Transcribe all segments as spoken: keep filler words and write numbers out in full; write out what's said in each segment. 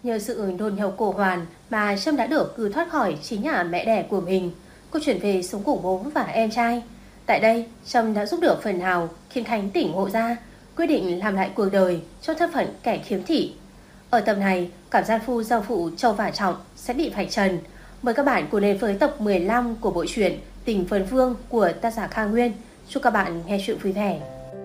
Nhờ sự đồn nhậu của Hoàn mà Trâm đã được cử thoát khỏi chính nhà mẹ đẻ của mình. Cô chuyển về sống cùng bố và em trai. Tại đây, Trâm đã giúp được phần nào khiến Khánh tỉnh ngộ ra, quyết định làm lại cuộc đời cho thân phận kẻ khiếm thị. Ở tập này, cảm gian phu giao phụ Châu và Trọng sẽ bị vạch trần. Mời các bạn cùng đến với tập mười lăm của bộ truyện Tình Vân Vương của tác giả Kha Nguyên. Chúc các bạn nghe chuyện vui vẻ.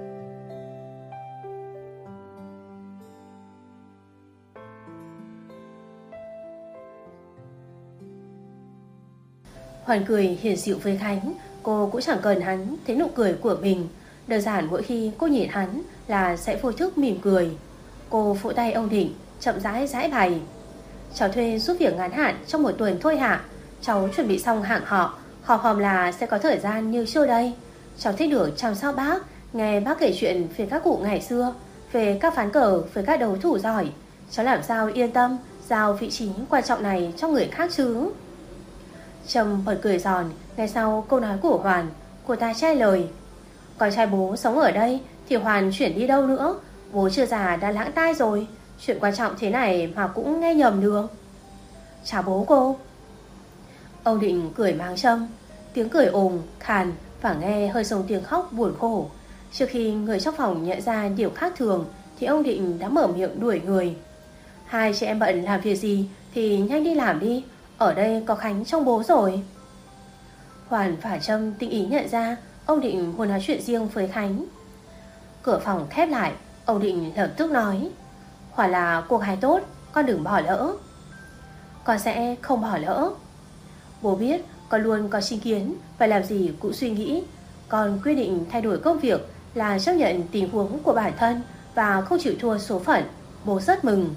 Hoàn cười hiền dịu với Khánh, cô cũng chẳng cần hắn thấy nụ cười của mình. Đơn giản mỗi khi cô nhìn hắn là sẽ vô thức mỉm cười. Cô vỗ tay ông Định, chậm rãi giải bày. Cháu thuê giúp việc ngắn hạn trong một tuần thôi hả? Cháu chuẩn bị xong hạng họ, họp hòm là sẽ có thời gian như trước đây. Cháu thích được chăm sóc bác, nghe bác kể chuyện về các cụ ngày xưa, về các ván cờ, về các đấu thủ giỏi. Cháu làm sao yên tâm giao vị trí quan trọng này cho người khác chứ? Trâm bật cười giòn ngay sau câu nói của Hoàn. Cô ta che lời. Con trai bố sống ở đây thì Hoàn chuyển đi đâu nữa? Bố chưa già đã lãng tai rồi, chuyện quan trọng thế này mà cũng nghe nhầm được. Chào bố cô. Ông Định cười mang Trâm, tiếng cười ồm, khàn và nghe hơi giống tiếng khóc buồn khổ. Trước khi người trong phòng nhận ra điều khác thường thì ông Định đã mở miệng đuổi người. Hai chị em bận làm việc gì thì nhanh đi làm đi, ở đây có Khánh trong bố rồi. Hoàn và Trâm tinh ý nhận ra ông Định muốn nói chuyện riêng với Khánh. Cửa phòng khép lại, ông Định lập tức nói. Hoàn là cô gái tốt, con đừng bỏ lỡ. Con sẽ không bỏ lỡ. Bố biết con luôn có chính kiến và làm gì cũng suy nghĩ. Con quyết định thay đổi công việc là chấp nhận tình huống của bản thân và không chịu thua số phận. Bố rất mừng.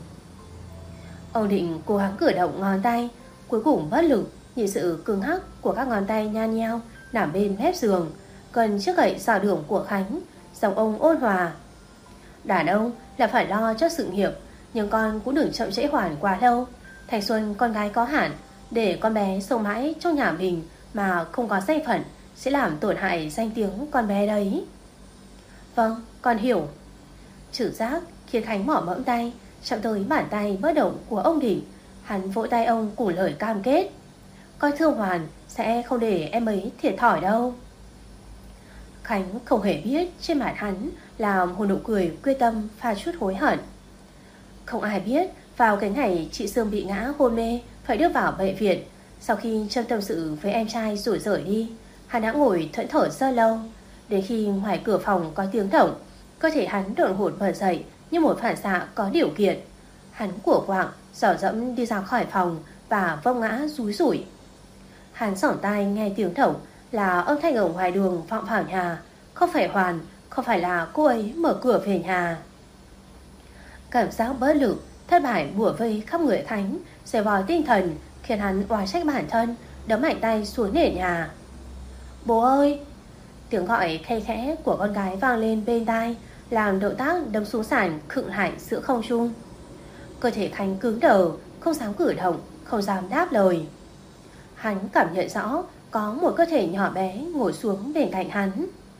Ông Định cố gắng cử động ngón tay, cuối cùng bất lực nhìn sự cứng hắc của các ngón tay nhan nheo nằm bên mép giường, gần chiếc gậy dò đường của Khánh. Giọng ông ôn hòa. Đàn ông là phải lo cho sự nghiệp, nhưng con cũng đừng chậm trễ Hoàn quá lâu. Thanh xuân con gái có hạn, để con bé sống mãi trong nhà mình mà không có danh phận sẽ làm tổn hại danh tiếng con bé đấy. Vâng, con hiểu. Trực giác khiến Khánh mỏ mẫm tay, chạm tới bàn tay bất động của ông Định. Hắn vỗ tay ông cùng lời cam kết. Con thương Hoàn sẽ không để em ấy thiệt thòi đâu. Khánh không hề biết trên mặt hắn là một nụ cười quyết tâm pha chút hối hận. Không ai biết vào cái ngày chị Sương bị ngã hôn mê phải đưa vào bệnh viện, sau khi Trâm tâm sự với em trai rồi rời đi, hắn đã ngồi thẫn thờ rất lâu. Đến khi ngoài cửa phòng có tiếng động, cơ thể hắn đột ngột bật dậy như một phản xạ có điều kiện. Hắn của quạng dò dẫm đi ra khỏi phòng và vấp ngã rúi rủi. Hắn sỏng tai nghe tiếng động là âm thanh ở ngoài đường vọng vào nhà. Không phải Hoàn, không phải là cô ấy mở cửa về nhà. Cảm giác bất lực, thất bại bủa vây khắp người Khánh, xẻ vò tinh thần khiến hắn oán trách bản thân, đấm mạnh tay xuống nền nhà. Bố ơi! Tiếng gọi khe khẽ của con gái vang lên bên tai, làm động tác đấm xuống sàn khựng lại giữa không trung. Cơ thể Khánh cứng đờ, không dám cử động, không dám đáp lời. Hắn cảm nhận rõ có một cơ thể nhỏ bé ngồi xuống bên cạnh hắn.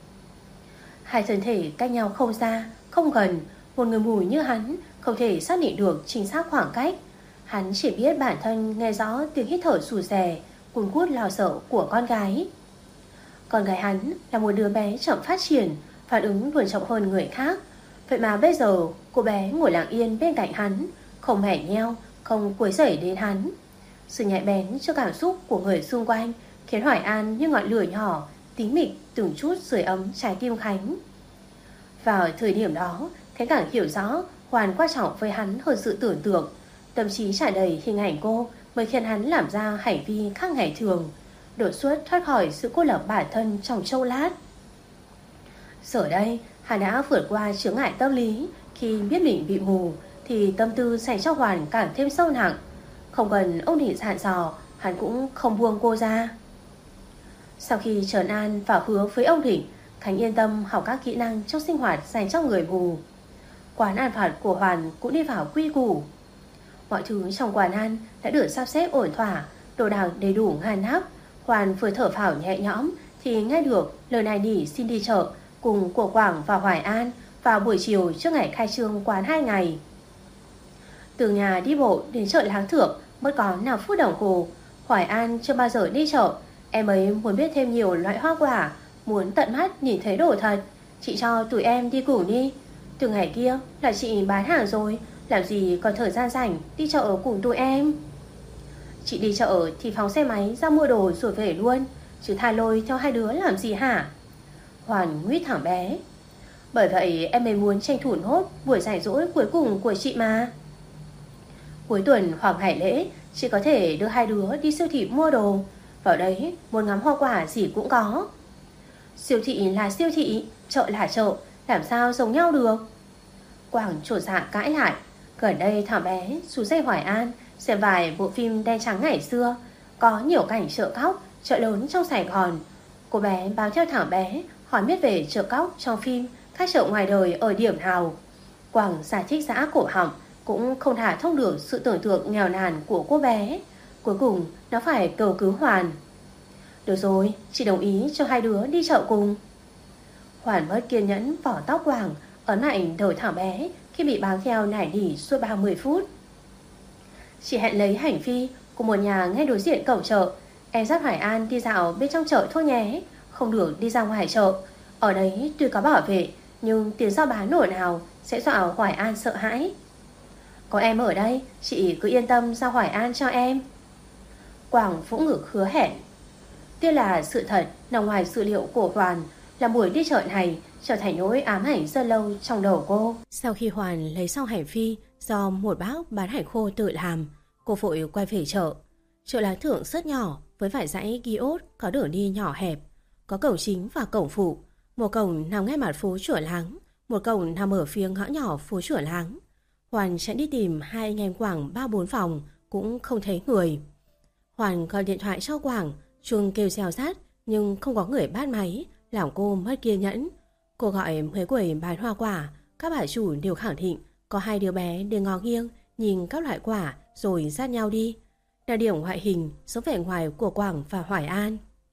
Hai thân thể cách nhau không xa, không gần. Một người mù như hắn không thể xác định được chính xác khoảng cách. Hắn chỉ biết bản thân nghe rõ tiếng hít thở rủ rè, cuốn cút lo sợ của con gái. Con gái hắn là một đứa bé chậm phát triển, phản ứng luôn chậm hơn người khác. Vậy mà bây giờ cô bé ngồi lặng yên bên cạnh hắn, không mẻ nheo, không quấy rầy đến hắn. Sự nhạy bén cho cảm xúc của người xung quanh khiến Hoài An như ngọn lửa nhỏ, tính mịch từng chút sưởi ấm trái tim Khánh. Vào thời điểm đó, Khánh càng hiểu rõ Hoàn quan trọng với hắn hơn sự tưởng tượng. Tâm trí tràn đầy hình ảnh cô mới khiến hắn làm ra hành vi khác ngày thường, đột xuất thoát khỏi sự cô lập bản thân trong chốc lát. Giờ đây, hắn đã vượt qua chướng ngại tâm lý. Khi biết mình bị mù thì tâm tư dành cho Hoàn càng thêm sâu nặng. Không cần ông Định dặn dò, hắn cũng không buông cô ra. Sau khi trấn an và hứa với ông Định, Khánh yên tâm học các kỹ năng trong sinh hoạt dành cho người mù. Quán ăn vặt của Hoàn cũng đi vào quy củ. Mọi thứ trong quán ăn đã được sắp xếp ổn thỏa, đồ đạc đầy đủ ngăn nắp. Hoàn vừa thở phào nhẹ nhõm thì nghe được lời này nỉ xin đi chợ cùng của Quảng và Hoài An vào buổi chiều trước ngày khai trương quán hai ngày. Từ nhà đi bộ đến chợ Láng Thượng mất có nào phút đồng hồ. Hoài An chưa bao giờ đi chợ. Em ấy muốn biết thêm nhiều loại hoa quả, muốn tận mắt nhìn thấy đồ thật. Chị cho tụi em đi cùng đi. Từ ngày kia là chị bán hàng rồi, làm gì còn thời gian rảnh đi chợ cùng tụi em. Chị đi chợ thì phóng xe máy ra mua đồ rồi về luôn, chứ thai lôi theo hai đứa làm gì hả? Hoàn nguyết thẳng bé. Bởi vậy em mới muốn tranh thủ nốt buổi rảnh rỗi cuối cùng của chị mà. Cuối tuần hoặc ngày lễ, chị có thể đưa hai đứa đi siêu thị mua đồ. Vào đấy muốn ngắm hoa quả gì cũng có. Siêu thị là siêu thị, chợ là chợ, làm sao giống nhau được? Quảng trột dạ cãi lại. Gần đây thằng bé rủ dây Hoài An xem vài bộ phim đen trắng ngày xưa, có nhiều cảnh chợ cóc, chợ lớn trong Sài Gòn. Cô bé bám theo thằng bé hỏi biết về chợ cóc trong phim, các chợ ngoài đời ở điểm nào. Quảng giải thích giã cổ họng, cũng không thả thông được sự tưởng tượng nghèo nàn của cô bé. Cuối cùng nó phải cầu cứu Hoàn. Được rồi, chị đồng ý cho hai đứa đi chợ cùng. Hoàn mất kiên nhẫn vỏ tóc Quảng, ấn mạnh đầu thằng bé khi bị bám theo nải nỉ suốt ba mươi phút. Chị hẹn lấy Hành Phi của một nhà ngay đối diện cổng chợ. Em dắt Hoài An đi dạo bên trong chợ thôi nhé, không được đi ra ngoài chợ. Ở đấy tuy có bảo vệ, nhưng tiếng giao bán ồn ào sẽ dọa Hoài An sợ hãi. Có em ở đây, chị cứ yên tâm giao Hoài An cho em. Quảng vỗ ngực hứa hẹn. Tiếc là sự thật nằm ngoài dự liệu của Hoàn, là buổi đi chợ này trở thành nỗi ám ảnh rất lâu trong đầu cô. Sau khi Hoàn lấy xong Hành Phi do một bác bán hành khô tự làm, cô vội quay về chợ. Chợ Láng Thượng rất nhỏ, với vài dãy kiosk có đường đi nhỏ hẹp, có cổng chính và cổng phụ. Một cổng nằm ngay mặt phố Chùa Láng, một cổng nằm ở phía ngõ nhỏ phố Chùa Láng. Hoàn chạy đi tìm hai anh em Quảng ba bốn phòng cũng không thấy người. Hoàn gọi điện thoại cho Quảng, chuông kêu reo rát nhưng không có người bắt máy, làm cô mất kiên nhẫn. Cô gọi mấy quầy bán hoa quả, các bà chủ đều khẳng định có hai đứa bé đều ngó nghiêng nhìn các loại quả rồi dắt nhau đi. Đặc điểm ngoại hình giống vẻ ngoài của Quảng và Hoài An.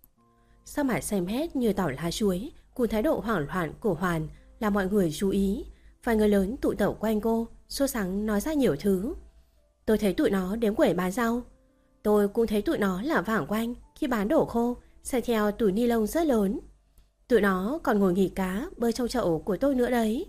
Sắc mặt xanh mét như tỏi lá chuối, cùng thái độ hoảng loạn của Hoàn làm mọi người chú ý. Vài người lớn tụ tập quanh cô, sốt sắng nói ra nhiều thứ. Tôi thấy tụi nó đếm quẩy bán rau. Tôi cũng thấy tụi nó làm vảng quanh khi bán đổ khô, xách theo túi ni lông rất lớn. Tụi nó còn ngồi nghỉ cá bơi trong chậu của tôi nữa đấy.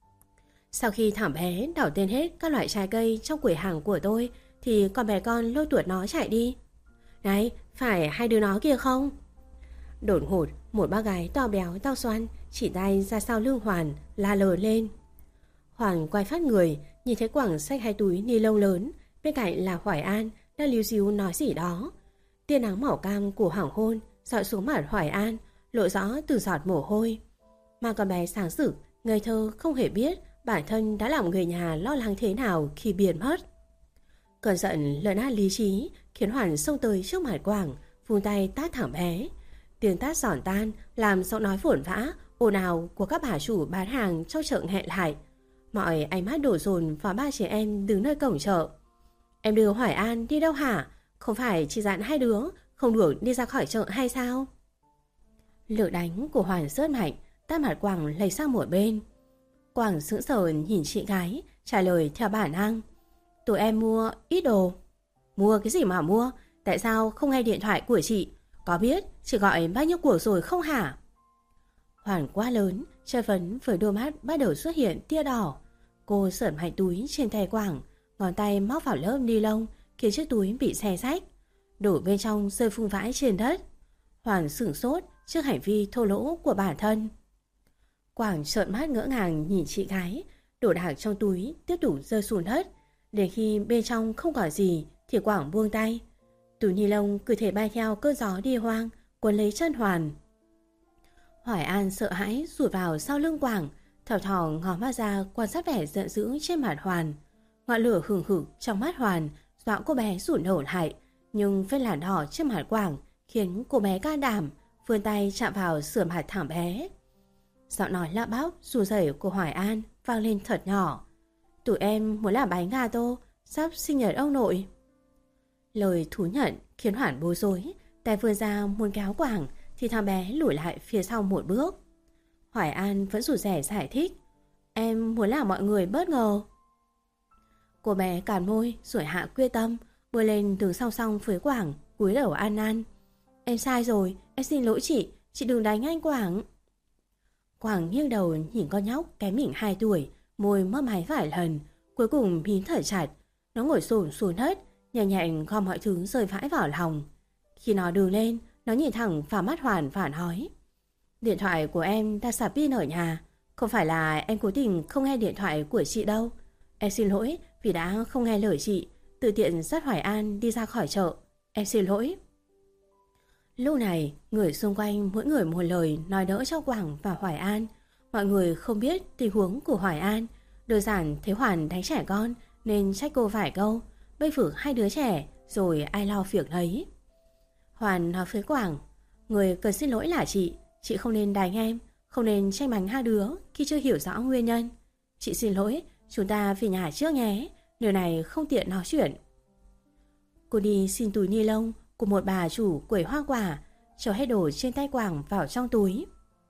Sau khi thằng bé đảo tên hết các loại trái cây trong quầy hàng của tôi, thì con bé con lôi tuột nó chạy đi. Này, phải hai đứa nó kia không? Đột ngột, một bác gái to béo to xoăn chỉ tay ra sau lưng Hoàn, la lờ lên. Hoàn quay phát người, nhìn thấy Quảng xách hai túi ni lông lớn, bên cạnh là Hoài An đang líu díu nói gì đó. Tia nắng màu cam của hoàng hôn dọi xuống mặt Hoài An, lộ rõ từ giọt mồ hôi. Mà con bé sáng rực, ngây thơ không hề biết bản thân đã làm người nhà lo lắng thế nào khi biến mất. Cơn giận lấn át lý trí khiến Hoàn xông tới trước mặt Quảng, vung tay tát thẳng bé. Tiếng tát giòn tan làm giọng nói vồn vã, ồn ào của các bà chủ bán hàng trong chợ nghẹn lại. Mọi ánh mắt đổ dồn vào ba trẻ em đứng nơi cổng chợ. Em đưa Hoài An đi đâu hả? Không phải chỉ dặn hai đứa không được đi ra khỏi chợ hay sao? Lực đánh của Hoàn rất mạnh, tát mặt Quảng lệch sang một bên. Quảng sững sờ nhìn chị gái, trả lời theo bản năng. Tụi em mua ít đồ. Mua cái gì mà mua? Tại sao không nghe điện thoại của chị? Có biết chị gọi bao nhiêu của rồi không hả? Hoàn quá lớn, chất vấn với đôi mắt bắt đầu xuất hiện tia đỏ. Cô sởn mạnh túi trên tay Quảng, ngón tay móc vào lớp ni lông khiến chiếc túi bị xé rách, đổ bên trong rơi phung vãi trên đất. Hoàn sửng sốt trước hành vi thô lỗ của bản thân. Quảng trợn mắt ngỡ ngàng nhìn chị gái, đồ đạc trong túi tiếp tục rơi xuống đất. Đến khi bên trong không còn gì thì Quảng buông tay. Túi ni lông cứ thể bay theo cơn gió đi hoang, cuốn lấy chân Hoàn. Hoài An sợ hãi rụt vào sau lưng Quảng, thỏ thỏ ngó mắt ra quan sát vẻ giận dữ trên mặt Hoàn. Ngọn lửa hừng hực trong mắt Hoàn dọa cô bé rụt nổ lại, nhưng vết làn đỏ trên mặt Quảng khiến cô bé can đảm vươn tay chạm vào sườn mặt thằng bé. Giọng nói lạ bóc run rẩy của Hoài An vang lên thật nhỏ. Tụi em muốn làm bánh gà tô sắp sinh nhật ông nội. Lời thú nhận khiến Hoàn bối rối, tay vươn ra muốn kéo Quảng thì thằng bé lùi lại phía sau một bước. Hoài An vẫn rụt rè giải thích. Em muốn làm mọi người bất ngờ. Cô bé càn môi rồi hạ quyết tâm, bơi lên đứng song song với Quảng, cúi đầu ăn năn. Em sai rồi, em xin lỗi chị, chị đừng đánh anh Quảng. Quảng nghiêng đầu nhìn con nhóc kém mình hai tuổi, môi mấp máy vài lần, cuối cùng hín thở chặt. Nó ngồi xổm xuống đất, nhẹ nhẹ gom mọi thứ rơi vãi vào lòng. Khi nó đứng lên, nó nhìn thẳng vào mắt Hoàn và nói: Điện thoại của em đã sạc pin ở nhà, không phải là em cố tình không nghe điện thoại của chị đâu. Em xin lỗi vì đã không nghe lời chị, tự tiện dắt Hoài An đi ra khỏi chợ. Em xin lỗi. Lúc này, người xung quanh mỗi người một lời nói đỡ cho Quảng và Hoài An. Mọi người không biết tình huống của Hoài An. Đơn giản thấy Hoàn đánh trẻ con nên trách cô vài câu, bênh vực hai đứa trẻ rồi ai lo việc đấy. Hoàn nói với Quảng: Người cần xin lỗi là chị, chị không nên đánh em, không nên tranh bánh hai đứa khi chưa hiểu rõ nguyên nhân. Chị xin lỗi, chúng ta về nhà trước nhé, nơi này không tiện nói chuyện. Cô đi xin túi ni lông của một bà chủ quầy hoa quả, cho hết đồ trên tay Quảng vào trong túi.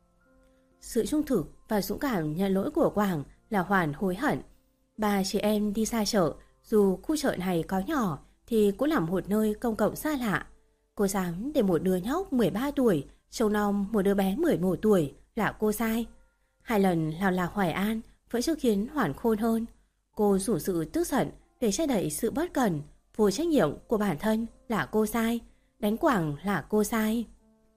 Sự trung thực và dũng cảm nhận lỗi của Quảng là Hoàn hối hận. Ba chị em đi xa chợ, dù khu chợ này có nhỏ thì cũng là một nơi công cộng xa lạ. Cô dám để một đứa nhóc mười ba tuổi trông nom một đứa bé mười một tuổi là cô sai. Hai lần lao lạc Hoài An vẫn chưa khiến Hoàn khôn hơn. Cô dùng sự tức giận để che đậy sự bất cẩn, vô trách nhiệm của bản thân là cô sai, đánh Quảng là cô sai.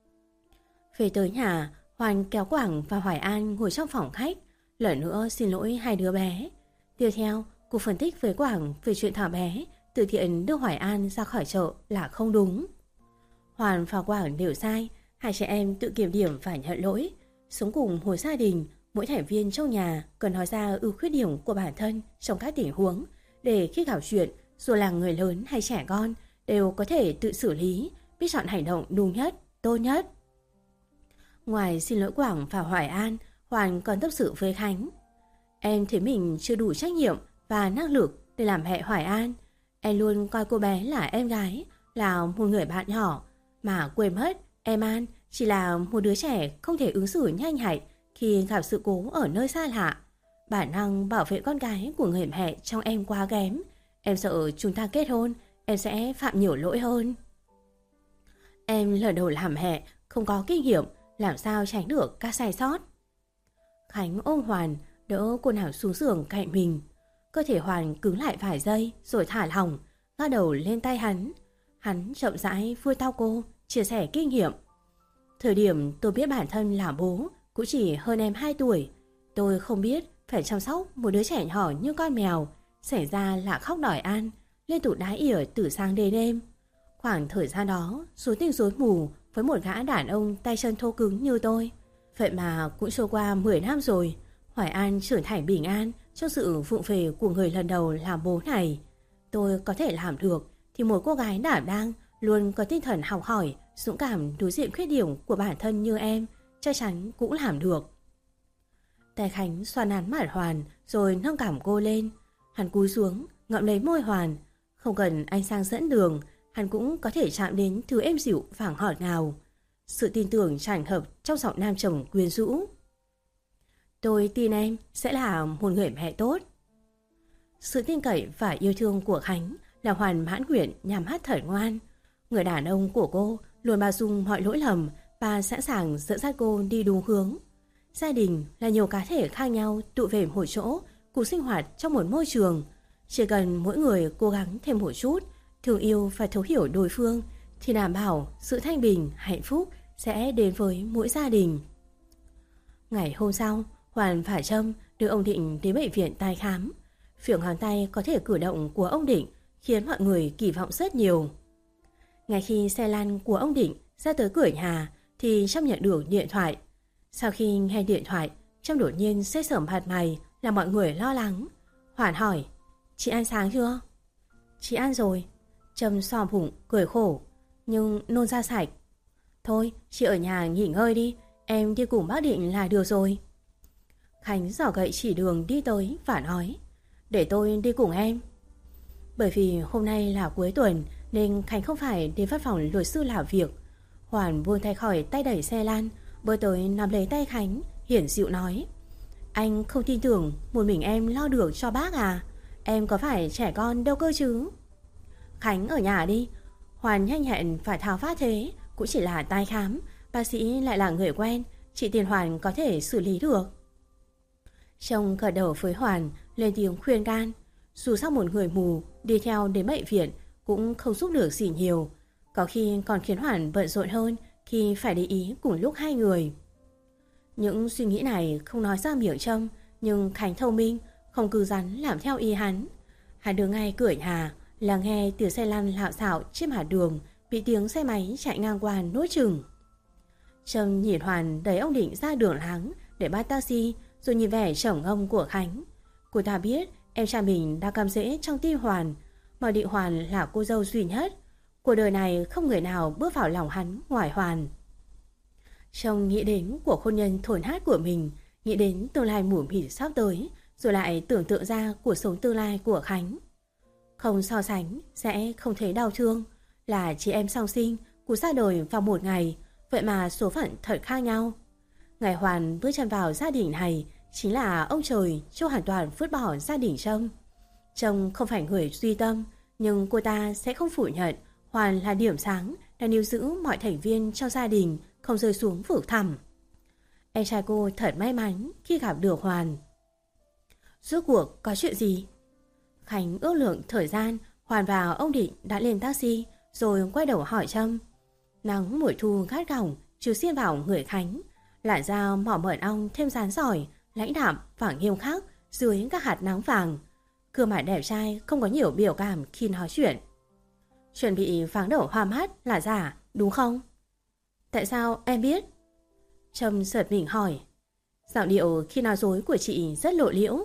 Về tới nhà, Hoàn kéo Quảng và Hoài An ngồi trong phòng khách, lần nữa xin lỗi hai đứa bé. Tiếp theo, cô phân tích với Quảng về chuyện thằng bé tự thiện đưa Hoài An ra khỏi chợ là không đúng. Hoàn và Quảng đều sai, hai chị em tự kiểm điểm và nhận lỗi. Sống cùng một gia đình, mỗi thành viên trong nhà cần nói ra ưu khuyết điểm của bản thân trong các tình huống, để khi gặp chuyện, dù là người lớn hay trẻ con, đều có thể tự xử lý, biết chọn hành động đúng nhất, tốt nhất. Ngoài xin lỗi Quảng và Hoài An, Hoàn còn tâm sự với Khánh. Em thấy mình chưa đủ trách nhiệm và năng lực để làm mẹ Hoài An. Em luôn coi cô bé là em gái, là một người bạn nhỏ, mà quên mất em An chỉ là một đứa trẻ không thể ứng xử nhanh nhạy khi gặp sự cố ở nơi xa lạ. Bản năng bảo vệ con cái của người mẹ trong em quá kém. Em sợ chúng ta kết hôn, em sẽ phạm nhiều lỗi hơn. Em lần đầu làm mẹ, không có kinh nghiệm, làm sao tránh được các sai sót. Khánh ôm Hoàn, đỡ cô nào xuống giường cạnh mình. Cơ thể Hoàn cứng lại vài giây rồi thả lỏng, ngã đầu lên tay hắn. Hắn chậm rãi vui tao cô, chia sẻ kinh nghiệm. Thời điểm tôi biết bản thân là bố cũng chỉ hơn em hai tuổi. Tôi không biết phải chăm sóc một đứa trẻ nhỏ như con mèo. Xảy ra là khóc đòi ăn, liên tục đái ỉa từ sáng đến đêm. Khoảng thời gian đó, rối tinh rối mù với một gã đàn ông tay chân thô cứng như tôi. Vậy mà cũng trôi qua mười năm rồi, Hoài An trưởng thành bình an trong sự vụng về của người lần đầu làm bố này. Tôi có thể làm được thì một cô gái đảm đang, luôn có tinh thần học hỏi, dũng cảm đối diện khuyết điểm của bản thân như em, chắc chắn cũng làm được. Tay Khánh xoa nắn mặt Hoàn rồi nâng cảm cô lên. Hắn cúi xuống, ngậm lấy môi Hoàn. Không cần anh sang dẫn đường, hắn cũng có thể chạm đến thứ êm dịu vàng ngọt ngào. Sự tin tưởng tràn ngập trong giọng nam chồng quyến rũ. Tôi tin em sẽ là một người mẹ tốt. Sự tin cậy và yêu thương của Khánh là Hoàn mãn nguyện nhắm mắt thật ngoan. Người đàn ông của cô luôn bao dung mọi lỗi lầm và sẵn sàng dẫn dắt cô đi đúng hướng. Gia đình là nhiều cá thể khác nhau tụ về một chỗ, cùng sinh hoạt trong một môi trường. Chỉ cần mỗi người cố gắng thêm một chút, thương yêu và thấu hiểu đối phương, thì đảm bảo sự thanh bình, hạnh phúc sẽ đến với mỗi gia đình. Ngày hôm sau, Hoàn và Trâm đưa ông Định đến bệnh viện tai khám. Việc ngón tay có thể cử động của ông Định khiến mọi người kỳ vọng rất nhiều. Ngay khi xe lăn của ông Định ra tới cửa nhà thì Trâm nhận được điện thoại. Sau khi nghe điện thoại, Trâm đột nhiên xây sẩm mặt mày làm mọi người lo lắng. Hoàn hỏi: Chị ăn sáng chưa? Chị ăn rồi. Trâm xoa bụng cười khổ: Nhưng nôn ra sạch. Thôi chị ở nhà nghỉ ngơi đi, em đi cùng bác Định là được rồi. Khánh giỏ gậy chỉ đường đi tới và nói: Để tôi đi cùng em. Bởi vì hôm nay là cuối tuần nên Khánh không phải đến văn phòng luật sư làm việc. Hoàn buông tay khỏi tay đẩy xe lan, bơi tới nắm lấy tay Khánh, hiển dịu nói: Anh không tin tưởng một mình em lo được cho bác à? Em có phải trẻ con đâu cơ chứ. Khánh ở nhà đi. Hoàn nhanh nhẹn phải tháo phát thế cũng chỉ là tai khám, bác sĩ lại là người quen, chị Tiền Hoàn có thể xử lý được. Chồng gật đầu với Hoàn, lên tiếng khuyên can. Dù sao một người mù đi theo đến bệnh viện cũng không giúp được gì nhiều, có khi còn khiến Hoàn bận rộn hơn khi phải để ý cùng lúc hai người. Những suy nghĩ này không nói ra miệng Trâm, nhưng Khánh thông minh, không cứ rắn làm theo ý hắn. Hắn đứng ngay cửa nhà là nghe tiếng xe lăn lạo xạo trên mặt đường, bị tiếng xe máy chạy ngang qua nuốt chừng. Trâm nhìn Hoàn đẩy ông Định ra đường láng để bắt taxi, rồi nhìn vẻ chồng ông của Khánh. Cô ta biết em trai mình đang cắm rễ trong tim Hoàn, mà Định Hoàn là cô dâu duy nhất. Cuộc đời này không người nào bước vào lòng hắn ngoài Hoàn. Trông nghĩ đến cuộc hôn nhân thổn hát của mình, nghĩ đến tương lai mù mịt sắp tới, rồi lại tưởng tượng ra cuộc sống tương lai của Khánh. Không so sánh sẽ không thấy đau thương, là chị em song sinh cùng ra đời vào một ngày, vậy mà số phận thật khác nhau. Ngày Hoàn bước chân vào gia đình này chính là ông trời cho hoàn toàn vứt bỏ gia đình Trâm. Trông không phải người duy tâm, nhưng cô ta sẽ không phủ nhận Hoàn là điểm sáng đang níu giữ mọi thành viên trong gia đình không rơi xuống vực thẳm. Em trai cô thật may mắn khi gặp được Hoàn. Rốt cuộc có chuyện gì? Khánh ước lượng thời gian, Hoàn và ông Định đã lên taxi rồi quay đầu hỏi Trâm. Nắng mùa thu gắt gỏng chiếu xiên vào người Khánh, làn da mỏ mởn ong thêm rán giỏi, lãnh đạm và nghiêm khắc dưới các hạt nắng vàng. Gương mặt đẹp trai không có nhiều biểu cảm khi nói chuyện. Chuẩn bị váng đầu hoa mắt là giả, đúng không? Tại sao em biết? Trâm giật mình hỏi. Giọng điệu khi nói dối của chị rất lộ liễu.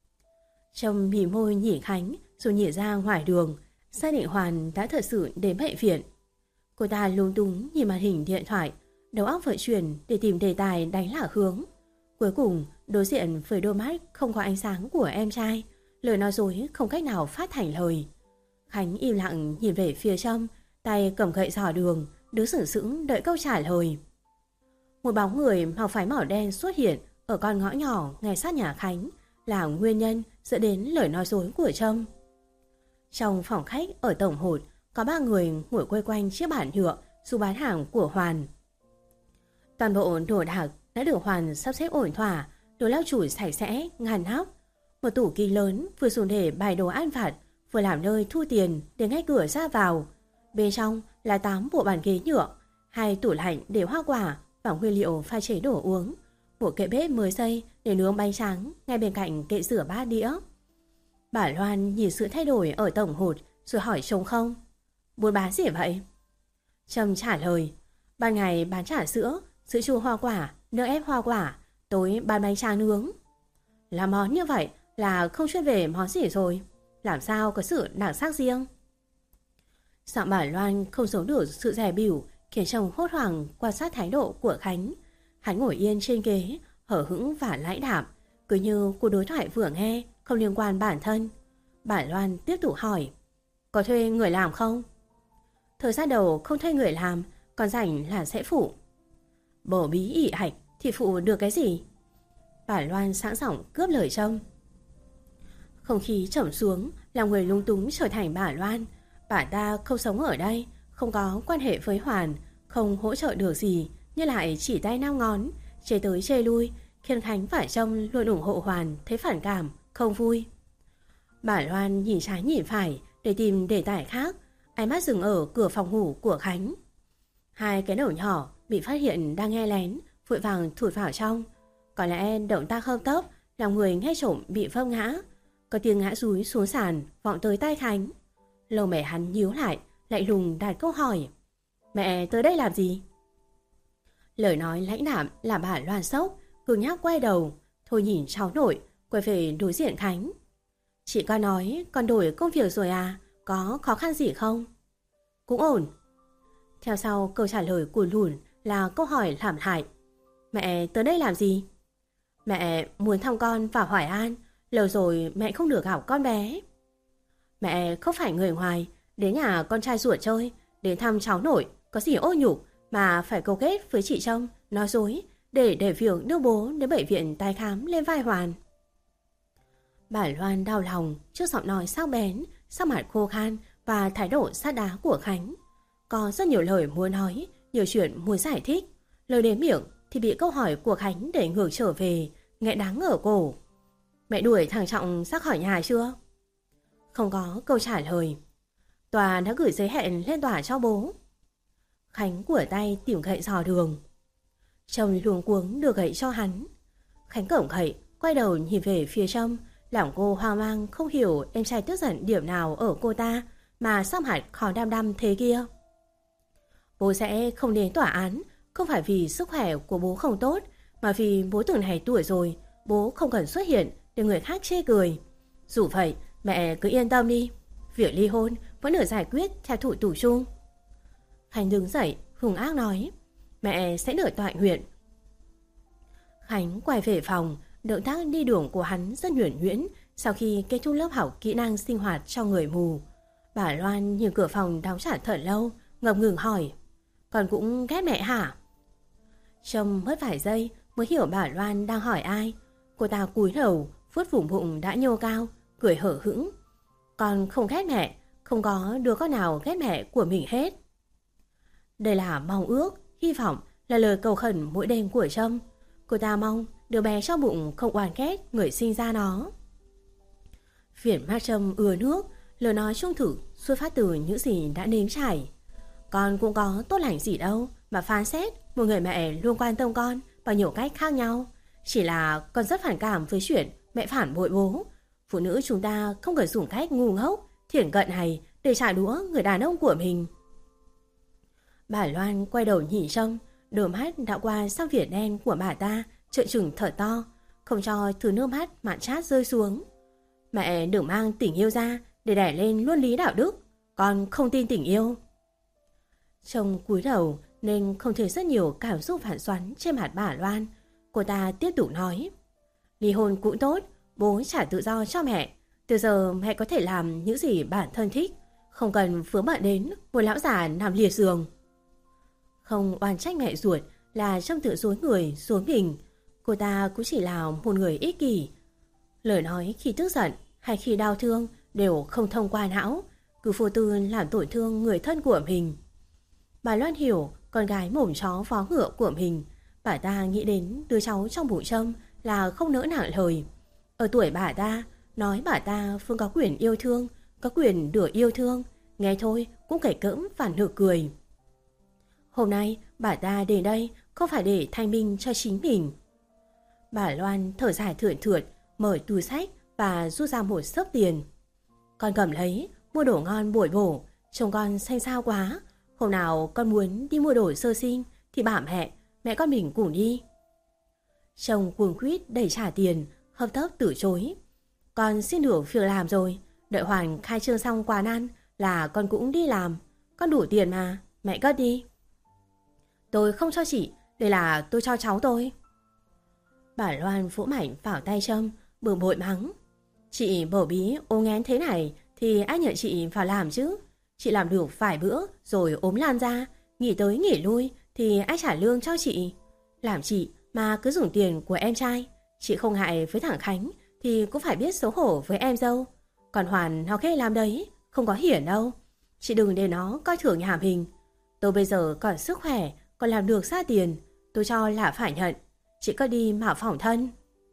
Trâm mỉm môi nhìn Khánh rồi nhìn ra ngoài đường, xác định Hoàn đã thật sự đến bệnh viện. Cô ta lúng túng nhìn màn hình điện thoại, đầu óc vận chuyển để tìm đề tài đánh lạc hướng. Cuối cùng đối diện với đôi mắt không có ánh sáng của em trai, lời nói dối không cách nào phát thành lời. Khánh im lặng nhìn về phía Trâm, tay cầm gậy dò đường, đứng sững sững đợi câu trả lời. Một bóng người mặc váy màu đen xuất hiện ở con ngõ nhỏ ngay sát nhà Khánh, là nguyên nhân dẫn đến lời nói dối của Trâm. Trong phòng khách ở tổng hột có ba người ngồi quây quanh chiếc bàn nhựa dù bán hàng của Hoàn. Toàn bộ đồ đạc đã được Hoàn sắp xếp ổn thỏa, đồ lau chùi sạch sẽ, ngăn nắp. Một tủ kính lớn vừa dùng để bày đồ ăn vặt, vừa làm nơi thu tiền để ngay cửa ra vào. Bên trong là tám bộ bàn ghế nhựa, hai tủ lạnh để hoa quả và nguyên liệu pha chế đồ uống, một kệ bếp mới xây để nướng bánh tráng ngay bên cạnh kệ rửa bát đĩa. Bà Loan nhìn sự thay đổi ở tổng hột rồi hỏi trống không. Buôn bán gì vậy? Trâm trả lời. Ban ngày bán trà sữa, sữa chua hoa quả, nước ép hoa quả, tối bán bánh tráng nướng. Làm món như vậy là không chuyên về món gì rồi, làm sao có sự đặc sắc riêng? Giọng bà Loan không giấu được sự dè bỉu, khiến chồng hốt hoảng quan sát thái độ của Khánh. Hắn ngồi yên trên ghế, hở hững và lãnh đạm, cứ như cuộc đối thoại vừa nghe không liên quan bản thân. Bà Loan tiếp tục hỏi. Có thuê người làm không? Thời gian đầu không thuê người làm, còn rảnh là sẽ phụ. Bổ bí ỉ ạch thì phụ được cái gì? Bà Loan sẵn giọng cướp lời Trâm. Không khí trầm xuống, làm người lung túng trở thành bà Loan. Bà ta không sống ở đây, không có quan hệ với Hoàn, không hỗ trợ được gì, nhưng lại chỉ tay năm ngón, chê tới chê lui, khiến Khánh và Trâm luôn ủng hộ Hoàn thấy phản cảm, không vui. Bà Loan nhìn trái nhìn phải để tìm đề tài khác, ánh mắt dừng ở cửa phòng ngủ của Khánh. Hai cái đầu nhỏ bị phát hiện đang nghe lén, vội vàng thụt vào trong. Có lẽ động tác hấp tấp làm người nghe trộm bị vấp ngã. Có tiếng ngã rúi xuống sàn vọng tới tai Khánh. Lông mày hắn nhíu lại, lạnh lùng đặt câu hỏi. Mẹ tới đây làm gì? Lời nói lãnh đạm làm bà Loan sốc, cứng nhắc quay đầu, thôi nhìn cháu nội, quay về đối diện Khánh. Chị con nói con đổi công việc rồi à, có khó khăn gì không? Cũng ổn. Theo sau câu trả lời của lùn là câu hỏi làm hại. Mẹ tới đây làm gì? Mẹ muốn thăm con và hỏi an, lâu rồi mẹ không được gặp con bé. Mẹ không phải người ngoài, đến nhà con trai ruột chơi, đến thăm cháu nội, có gì ô nhục mà phải câu kết với chị Trông, nói dối để để việc đưa bố đến bệnh viện tái khám lên vai Hoàn. Bà Loan đau lòng trước giọng nói sắc bén, sắc mặt khô khan và thái độ sắt đá của Khánh. Có rất nhiều lời muốn nói, nhiều chuyện muốn giải thích. Lời đến miệng thì bị câu hỏi của Khánh đẩy ngược trở về, nghẹn đắng ở cổ. Mẹ đuổi thằng Trọng ra khỏi nhà chưa? Không có câu trả lời. Tòa đã gửi giấy hẹn lên tòa cho bố. Khánh của tay tìm gậy dò đường. Trâm luống cuống đưa gậy cho hắn. Khánh cổng gậy, quay đầu nhìn về phía Trâm, làm cô hoang mang không hiểu em trai tức giận điểm nào ở cô ta mà sắc mặt khó đăm đăm thế kia. Bố sẽ không đến tòa án, không phải vì sức khỏe của bố không tốt, mà vì bố từng này tuổi rồi, bố không cần xuất hiện để người khác chê cười. Dù vậy, mẹ cứ yên tâm đi, việc ly hôn vẫn được giải quyết theo thủ tục chung. Khánh đứng dậy, hung ác nói, mẹ sẽ đợi tọa nguyện. Khánh quay về phòng, động tác đi đường của hắn rất nhuần nhuyễn sau khi kết thúc lớp học kỹ năng sinh hoạt cho người mù. Bà Loan nhìn cửa phòng đóng chặt thật lâu, ngập ngừng hỏi, con cũng ghét mẹ hả? Trông mất vài giây mới hiểu bà Loan đang hỏi ai. Cô ta cúi đầu, vuốt vùng bụng đã nhô cao, cười hở hững. Con không ghét mẹ, không có đứa con nào ghét mẹ của mình hết. Đây là mong ước, hy vọng, là lời cầu khẩn mỗi đêm của Trâm. Cô ta mong đứa bé trong bụng không oán ghét người sinh ra nó. Viễn mắt Trâm ưa nước, lời nói trung thực xuất phát từ những gì đã nếm trải. Con cũng có tốt lành gì đâu mà phán xét một người mẹ luôn quan tâm con bằng nhiều cách khác nhau. Chỉ là con rất phản cảm với chuyện mẹ phản bội bố. Phụ nữ chúng ta không cần dùng cách ngu ngốc, thiển cận này để trả đũa người đàn ông của mình. Bà Loan quay đầu nhìn Trâm, đôi mắt đã qua sắc viền đen của bà ta, trợn trừng thở to, không cho thứ nước mắt mặn chát rơi xuống. Mẹ đừng mang tình yêu ra để đẻ lên luân lý đạo đức, con không tin tình yêu. Trông cúi đầu nên không thể rất nhiều cảm xúc phản xoắn trên mặt bà Loan. Cô ta tiếp tục nói, ly hôn cũng tốt, bố trả tự do cho mẹ. Từ giờ mẹ có thể làm những gì bản thân thích, không cần vướng bận đến một lão già nằm liệt giường. Không oan trách mẹ ruột là Trâm tự dối người dối mình. Cô ta cũng chỉ là một người ích kỷ. Lời nói khi tức giận hay khi đau thương đều không thông qua não, cứ vô tư làm tổn thương người thân của mình. Bà Loan hiểu con gái mồm chó vó ngựa của mình. Bà ta nghĩ đến đứa cháu trong bụng Trâm là không nỡ nặng lời. Ở tuổi bà ta, nói bà ta phương có quyền yêu thương, có quyền được yêu thương, nghe thôi cũng kể cỡm phản nực cười. Hôm nay bà ta đến đây không phải để thanh minh cho chính mình. Bà Loan thở dài thườn thượt, mở túi sách và rút ra một xấp tiền. Con cầm lấy, mua đồ ngon bồi bổ, trông con xanh xao quá. Hôm nào con muốn đi mua đồ sơ sinh thì bảo mẹ, mẹ con mình cùng đi. Chồng cuồng quýt đẩy trả tiền, hấp tấp từ chối. Con xin được việc làm rồi, đợi Hoàn khai trương xong quán ăn là con cũng đi làm. Con đủ tiền mà, mẹ cất đi. Tôi không cho chị, đây là tôi cho cháu tôi. Bà Loan vỗ mạnh vào tay Trâm, bực bội mắng. Chị bầu bí ốm nghén thế này thì ai nhận chị vào làm chứ? Chị làm được vài bữa rồi ốm lan ra, nghỉ tới nghỉ lui thì ai trả lương cho chị? Làm chị mà cứ dùng tiền của em trai, chị không ngại với thằng Khánh thì cũng phải biết xấu hổ với em dâu. Còn Hoàn nó khê làm đấy, không có hiển đâu. Chị đừng để nó coi thường nhà mình. Tôi bây giờ còn sức khỏe, còn làm được ra tiền, tôi cho là phải nhận. Chị có đi mà phỏng thân.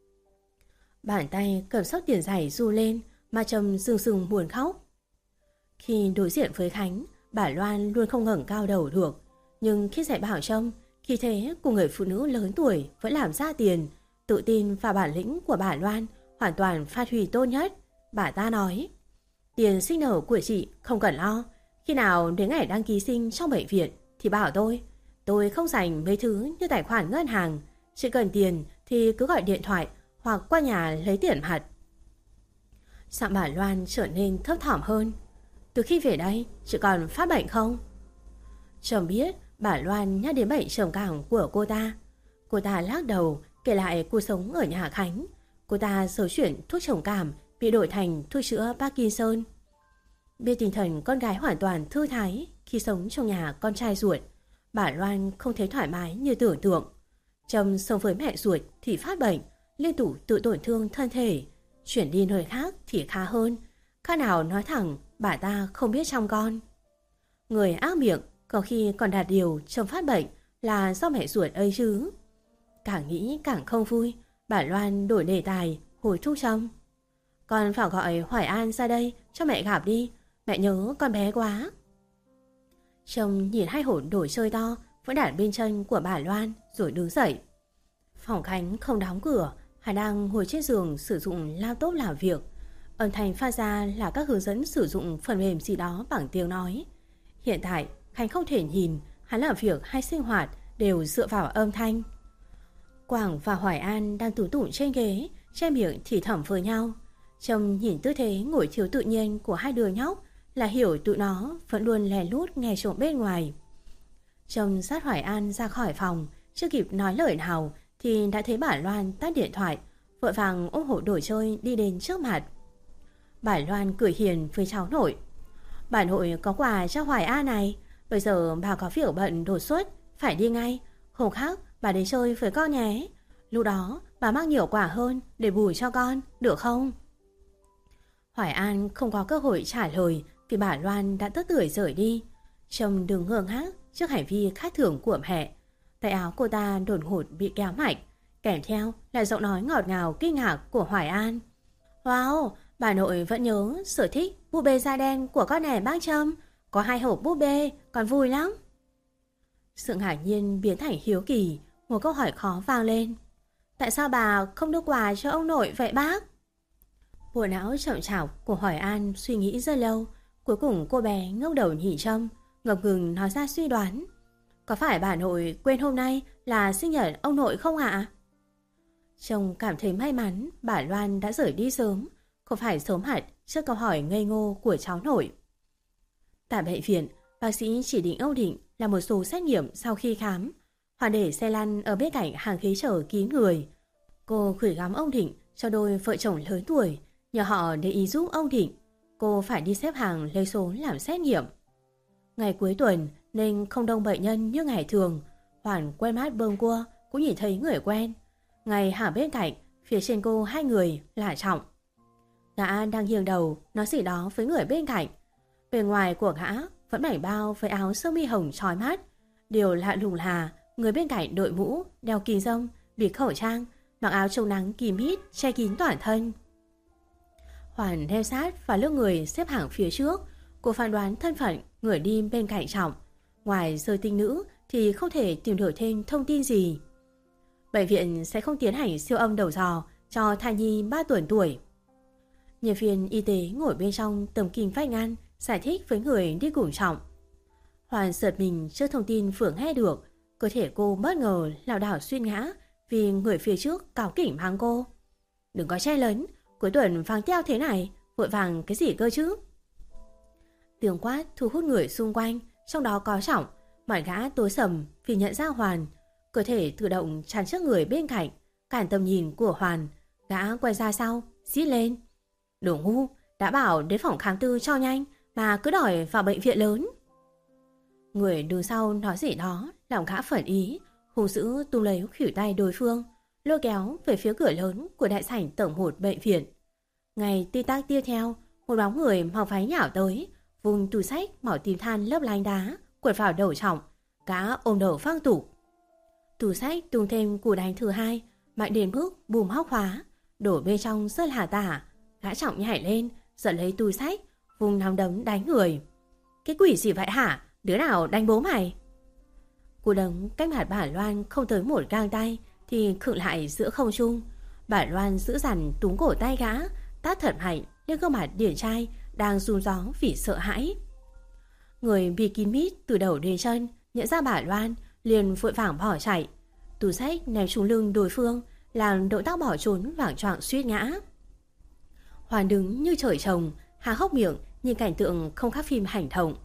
Bàn tay cầm sóc tiền giày du lên, mà Trâm rưng rưng buồn khóc. Khi đối diện với Khánh, bà Loan luôn không ngẩng cao đầu được. Nhưng khi dạy bảo Trâm, khi thế của người phụ nữ lớn tuổi vẫn làm ra tiền, tự tin và bản lĩnh của bà Loan hoàn toàn phát huy tốt nhất. Bà ta nói, tiền sinh nở của chị không cần lo. Khi nào đến ngày đăng ký sinh trong bệnh viện thì bảo tôi. Tôi không dành mấy thứ như tài khoản ngân hàng. Chị cần tiền thì cứ gọi điện thoại hoặc qua nhà lấy tiền mặt. Giọng bà Loan trở nên thấp thỏm hơn. Từ khi về đây chị còn phát bệnh không? Trâm biết bà Loan nhắc đến bệnh trầm cảm của cô ta. Cô ta lắc đầu kể lại cuộc sống ở nhà Khánh. Cô ta sở chuyển thuốc trầm cảm bị đổi thành thuốc chữa Parkinson. Biết tinh thần con gái hoàn toàn thư thái khi sống trong nhà con trai ruột, bà Loan không thấy thoải mái như tưởng tượng. Trâm sống với mẹ ruột thì phát bệnh, liên tục tự tổn thương thân thể. Chuyển đi nơi khác thì khá hơn. Khác nào nói thẳng bà ta không biết chăm con. Người ác miệng có khi còn đạt điều chồng phát bệnh là do mẹ ruột ấy chứ. Càng nghĩ càng không vui, bà Loan đổi đề tài, hồi thúc chồng. Con phải gọi Hoài An ra đây cho mẹ gặp đi, mẹ nhớ con bé quá. Chồng nhìn hai hồn đổi chơi to vẫn đặt bên chân của bà Loan rồi đứng dậy. Phòng Khánh không đóng cửa, hắn đang ngồi trên giường sử dụng laptop làm việc. Âm thanh phát ra là các hướng dẫn sử dụng phần mềm gì đó bằng tiếng nói. Hiện tại Khánh không thể nhìn hắn làm việc hay sinh hoạt đều dựa vào âm thanh. Quảng và Hoài An đang tủm tủm trên ghế, che miệng thì thầm với nhau. Trông nhìn tư thế ngồi thiếu tự nhiên của hai đứa nhóc là hiểu tụi nó vẫn luôn lè lút nghe trộm bên ngoài. Trông sát Hoài An ra khỏi phòng, chưa kịp nói lời nào thì đã thấy bà Loan tắt điện thoại, vội vàng ôm hộp đồ chơi đi đến trước mặt. Bà Loan cười hiền với cháu nội. Bà nội có quà cho Hoài An này, bây giờ bà có việc bận đột xuất, phải đi ngay. Hôm khác bà đến chơi với con nhé. Lúc đó bà mang nhiều quà hơn để bù cho con, được không? Hoài An không có cơ hội trả lời vì bà Loan đã tức tưởi rời đi. Trông đứng ngơ ngác trước hành vi khác thường của mẹ. Tay áo cô ta đột ngột bị kéo mạnh, kèm theo là giọng nói ngọt ngào kinh ngạc của Hoài An. Wow, bà nội vẫn nhớ sở thích búp bê da đen của con này bác Trâm. Có hai hộp búp bê, còn vui lắm. Sự ngạc nhiên biến thành hiếu kỳ, một câu hỏi khó vang lên. Tại sao bà không đưa quà cho ông nội vậy bác? Bộ não chậm chạp của Hoài An suy nghĩ rất lâu. Cuối cùng cô bé ngước đầu nhìn Trâm, ngập ngừng nói ra suy đoán. Có phải bà nội quên hôm nay là sinh nhật ông nội không ạ? Trông cảm thấy may mắn bà Loan đã rời đi sớm, không phải sớm hạt trước câu hỏi ngây ngô của cháu nội. Tại bệnh viện, bác sĩ chỉ định Âu Định là một số xét nghiệm sau khi khám. Họ để xe lăn ở bên cạnh hàng ghế chờ kín người. Cô gửi gắm ông Định cho đôi vợ chồng lớn tuổi, nhờ họ để ý giúp ông Định. Cô phải đi xếp hàng lấy số làm xét nghiệm. Ngày cuối tuần nên không đông bệnh nhân như ngày thường. Hoàn quen mắt bơm cua cũng nhìn thấy người quen. Ngày hàng bên cạnh, phía trên cô hai người là Trọng. Gã đang nghiêng đầu nói gì đó với người bên cạnh. Bên ngoài của gã vẫn mảnh bao với áo sơ mi hồng chói mắt. Điều lạ lùng là người bên cạnh đội mũ, đeo kính râm, bịt khẩu trang, mặc áo chống nắng kín mít che kín toàn thân. Hoàn theo sát vào lưng người xếp hàng phía trước. Cô phán đoán thân phận người đi bên cạnh Trọng. Ngoài giới tinh nữ thì không thể tìm được thêm thông tin gì. Bệnh viện sẽ không tiến hành siêu âm đầu giò cho thai nhi ba tuần tuổi. Nhân viên y tế ngồi bên trong tầm kính vách ngăn giải thích với người đi cùng Trọng. Hoàn giật mình trước thông tin vừa nghe được. Cơ thể cô bất ngờ lảo đảo suýt ngã vì người phía trước cáu kỉnh mắng cô. Đừng có che lớn, cuối tuần vàng teo thế này, vội vàng cái gì cơ chứ? Tiếng quát thu hút người xung quanh, trong đó có Trọng. Mặt gã tối sầm vì nhận ra Hoàn. Cơ thể tự động chắn trước người bên cạnh, cản tầm nhìn của Hoàn. Gã quay ra sau, rít lên. Đồ ngu, đã bảo đến phòng khám tư cho nhanh mà cứ đòi vào bệnh viện lớn. Người đứng sau nói gì đó làm gã phản ý, hung dữ tung lấy khuỷu tay đối phương, lôi kéo về phía cửa lớn của đại sảnh tầng một bệnh viện. Ngày ti tắc tiếp theo, một bóng người mặc váy nhảo tới, vùng túi xách màu tím than lấp lánh đá quật vào đầu Trọng. Gã ôm đầu phang tủ. Túi xách tung thêm cú đánh thứ hai, mạnh đến mức bùm hóc khóa, đổ bên trong rất là tả. Gã Trọng nhảy lên, giật lấy túi xách, vùng nắm đấm đánh người. Cái quỷ gì vậy hả? Đứa nào đánh bố mày? Cú đấm cách mặt bà Loan không tới một gang tay thì khựng lại giữa không trung. Bà Loan giữ dằn túm cổ tay gã, tát thật mạnh lên gương mặt điển trai đang run gió vì sợ hãi. Người bị kín mít từ đầu đến chân nhận ra bà Loan liền vội vàng bỏ chạy. Túi xách ném trúng lưng đối phương, làm động tác bỏ trốn loảng choạng suýt ngã. Hoàn đứng như trời trồng, há hốc miệng nhìn cảnh tượng không khác phim hành động.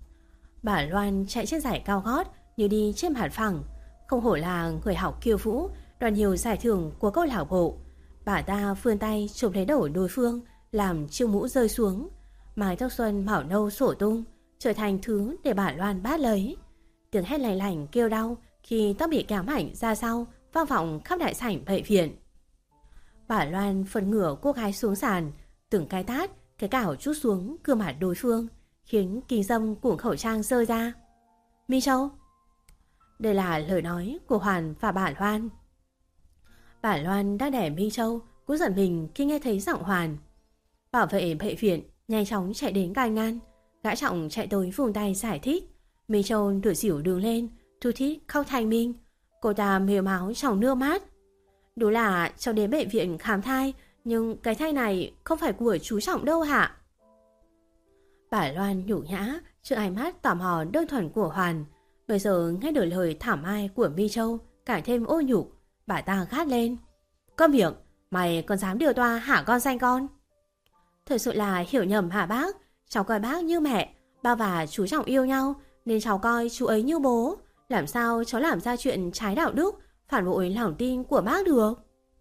Bà Loan chạy trên giải cao gót như đi trên mặt phẳng. Không hổ là người học kiêu vũ, đoạt nhiều giải thưởng của câu lạc bộ. Bà ta vươn tay chụp lấy đầu đối phương, làm chiếc mũ rơi xuống. Mái tóc xuân màu nâu sổ tung, trở thành thứ để bà Loan bắt lấy. Tiếng hét lành lành kêu đau khi tóc bị kéo mạnh ra sau vang vọng khắp đại sảnh bệnh viện. Bà Loan phần ngửa cô gái xuống sàn, từng cái tát, cái cảo chút xuống gương mặt đối phương, khiến kính dâm của khẩu trang rơi ra. Mi Châu. Đây là lời nói của Hoàn và bà Loan. Bà Loan đã đẻ Mi Châu cũng giận mình khi nghe thấy giọng Hoàn. Bảo vệ bệnh viện nhanh chóng chạy đến can ngăn. Gã Trọng chạy tới vùng tay giải thích. Mi Châu nửa xỉu đứng lên, thu thít khóc thành minh. Cô ta mếu máu trong nước mắt. Đúng là cháu đến bệnh viện khám thai, nhưng cái thai này không phải của chú Trọng đâu hả? Bà Loan nhủ nhã trước ánh mắt tò mò đơn thuần của Hoàn. Bây giờ nghe được lời thảm ai của Mi Châu càng thêm ô nhục. Bà ta gắt lên. Câm miệng, mày còn dám điều toa hả con danh con? Thật sự là hiểu nhầm hả bác? Cháu coi bác như mẹ, ba và chú Trọng yêu nhau, nên cháu coi chú ấy như bố. Làm sao cháu làm ra chuyện trái đạo đức, phản bội lòng tin của bác được?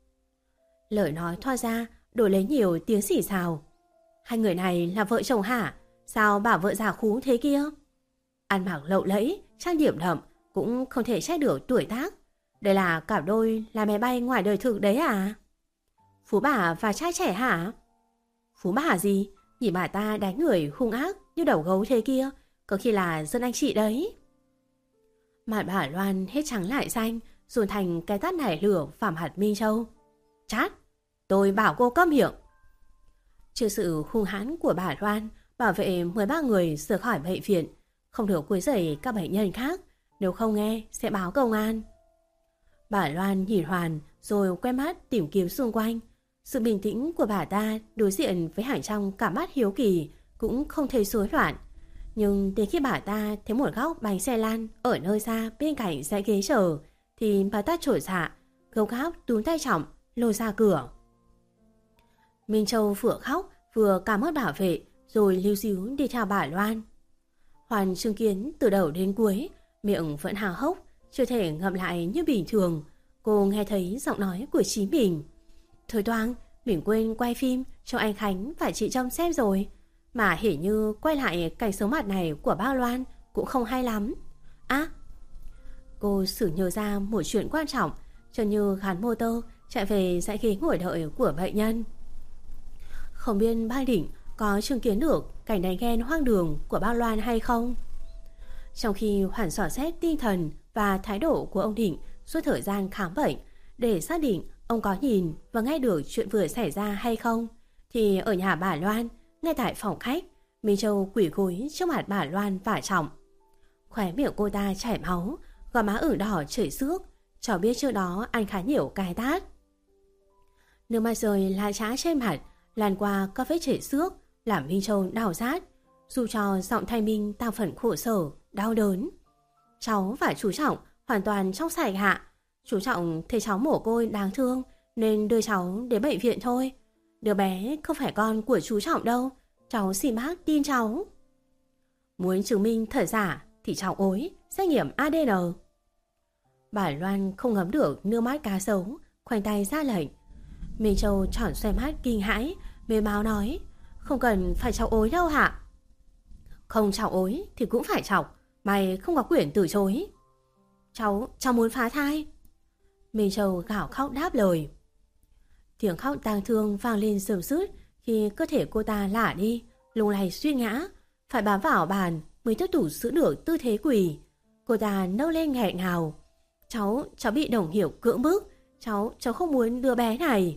Lời nói thoa ra đổi lấy nhiều tiếng xỉ xào. Hai người này là vợ chồng hả? Sao bảo vợ già khú thế kia? Ăn mặc lộng lẫy, trang điểm đậm, cũng không thể trách được tuổi tác. Đây là cặp đôi là máy bay ngoài đời thực đấy à? Phú bà và trai trẻ hả? Phú bà gì? Nhìn bà ta đánh người hung ác như đầu gấu thế kia, có khi là dân anh chị đấy. Mặt bà Loan hết trắng lại xanh, dồn thành cái tát nảy lửa vào mặt Mi Châu. Chát, tôi bảo cô câm miệng. Trước sự hung hãn của bà Loan, bảo vệ mười ba người rời khỏi bệnh viện, không được quấy rầy các bệnh nhân khác, nếu không nghe sẽ báo công an. Bà Loan nhìn Hoàn rồi quay mắt tìm kiếm xung quanh. Sự bình tĩnh của bà ta đối diện với hàng trăm cả mắt hiếu kỳ cũng không thấy rối loạn. Nhưng đến khi bà ta thấy một góc bánh xe lăn ở nơi xa bên cạnh dãy ghế chờ, thì bà ta trỗi dạ, gâu gáp túm tay Trọng lôi ra cửa. Minh Châu vừa khóc vừa cảm ơn bảo vệ rồi líu díu đi theo bà Loan. Hoàn chứng kiến từ đầu đến cuối, miệng vẫn há hốc, chưa thể ngậm lại như bình thường. Cô nghe thấy giọng nói của chính mình. Thôi Toang, mình quên quay phim cho anh Khánh và chị Trâm xem rồi. Mà hiển như quay lại cảnh xấu mặt này của bác Loan cũng không hay lắm. À, cô sửng nhớ ra một chuyện quan trọng, cho như gắn motor chạy về dãy ghế ngồi đợi của bệnh nhân. Không biết bác Định có chứng kiến được cảnh đánh ghen hoang đường của bác Loan hay không? Trong khi Hoàn dò xét tinh thần và thái độ của ông Định suốt thời gian khám bệnh để xác định ông có nhìn và nghe được chuyện vừa xảy ra hay không, thì ở nhà bà Loan, ngay tại phòng khách, Minh Châu quỳ gối trước mặt bà Loan và Trọng. Khóe miệng cô ta chảy máu, gò má ửng đỏ chảy xước, cháu biết trước đó ăn khá nhiều cái tát. Nước mắt rơi lại trã trên mặt, lan qua các vết chảy xước, làm Minh Châu đau rát, dù cho giọng thanh minh tăng phần khổ sở, đau đớn. Cháu và chú Trọng hoàn toàn trong sạch hạ. Chú Trọng thấy cháu mồ côi đáng thương nên đưa cháu đến bệnh viện thôi. Đứa bé không phải con của chú Trọng đâu, cháu xin bác tin cháu. Muốn chứng minh thật giả thì cháu ối xét nghiệm a đê en. Bà Loan không ngấm được nước mắt cá sấu, khoanh tay ra lệnh. Minh Châu tròn xoay mắt kinh hãi, mềm máu nói, không cần phải cháu ối đâu hả? Không cháu ối thì cũng phải chọc, mày không có quyền từ chối. Cháu, cháu muốn phá thai. Minh Châu gào khóc đáp lời. Tiếng khóc tang thương vang lên rầm rứt khi cơ thể cô ta lả đi, lung lay suy ngã, phải bám vào bàn mới tiếp tục giữ được tư thế quỳ. Cô ta nấc lên nghẹn ngào. Cháu, cháu bị đồng hiểu cưỡng bức, cháu, cháu không muốn đứa bé này.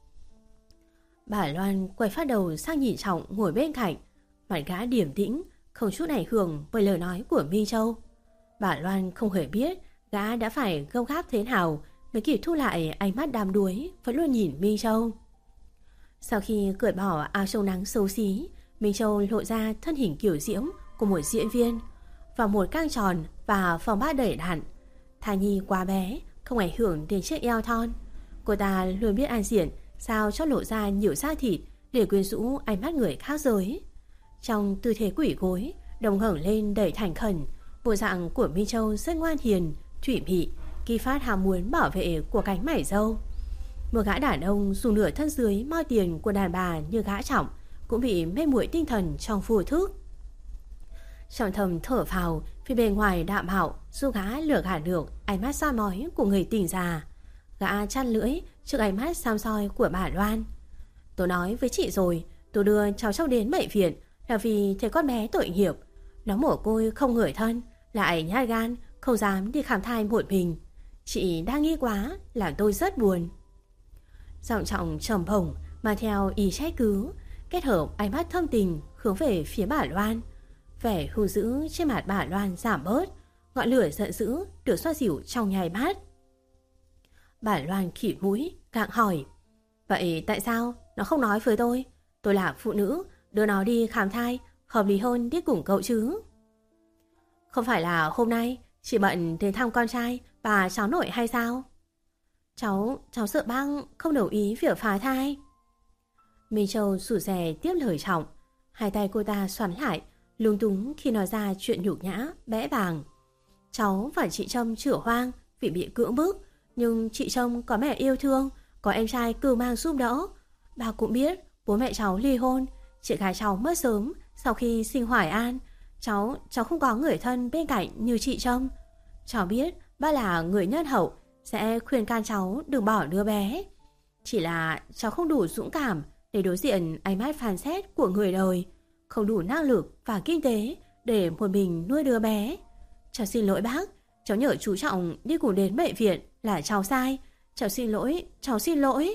Bà Loan quay phát đầu sang nhìn Trọng ngồi bên cạnh, mặt gã điềm tĩnh, không chút ảnh hưởng bởi lời nói của Minh Châu. Bà Loan không hề biết gã đã phải gâu gáp thế nào mới kịp thu lại ánh mắt đăm đuối vẫn luôn nhìn Minh Châu. Sau khi cởi bỏ áo chống nắng xấu xí, Minh Châu lộ ra thân hình kiểu diễm của một diễn viên, vào một căng tròn và phòng bát đầy đặn. Thai nhi quá bé, không ảnh hưởng đến chiếc eo thon. Cô ta luôn biết an diện sao cho lộ ra nhiều da thịt để quyến rũ ánh mắt người khác giới. Trong tư thế quỷ gối, đồng ngẩng lên đầy thành khẩn, bộ dạng của Minh Châu rất ngoan hiền, thủy mị, kỳ phát ham muốn bảo vệ của cánh mảy râu. Một gã đàn ông dùng nửa thân dưới moi tiền của đàn bà như gã Trọng cũng bị mê muội tinh thần trong vô thức. Trọng thầm thở phào vì bề ngoài đạm hạo giúp gã lừa gạt được ánh mắt soi mói của người tình già. Gã chăn lưỡi trước ánh mắt xăm soi của bà Loan. Tôi nói với chị rồi, tôi đưa cháu Châu đến bệnh viện là vì thấy con bé tội nghiệp. Nó mồ côi không người thân, lại nhát gan, không dám đi khám thai một mình. Chị đang nghi quá, làm tôi rất buồn. Giọng Trọng trầm bổng mà theo ý trách cứ, kết hợp ánh mắt thâm tình hướng về phía bà Loan. Vẻ hung dữ trên mặt bà Loan giảm bớt, ngọn lửa giận dữ được xoa dịu trong nháy mắt. Bà Loan khịt mũi, gặng hỏi: vậy tại sao nó không nói với tôi? Tôi là phụ nữ, đưa nó đi khám thai hợp lý hơn đi cùng cậu chứ. Không phải là hôm nay chị bận đến thăm con trai và cháu nội hay sao? Cháu, cháu sợ bác không đồng ý việc phá thai. Minh Châu rủ rè tiếp lời Trọng. Hai tay cô ta xoắn lại, lung túng khi nói ra chuyện nhục nhã, bẽ bàng. Cháu và chị Trâm chữa hoang vì bị cưỡng bức, nhưng chị Trâm có mẹ yêu thương, có em trai cưu mang giúp đỡ. Bà cũng biết bố mẹ cháu ly hôn, chị gái cháu mất sớm sau khi sinh Hoài An. Cháu, cháu không có người thân bên cạnh như chị Trâm. Cháu biết ba là người nhân hậu, sẽ khuyên can cháu đừng bỏ đứa bé. Chỉ là cháu không đủ dũng cảm để đối diện ánh mắt phán xét của người đời, không đủ năng lực và kinh tế để một mình nuôi đứa bé. Cháu xin lỗi bác, cháu nhờ chú Trọng đi cùng đến bệnh viện là cháu sai. Cháu xin lỗi, cháu xin lỗi.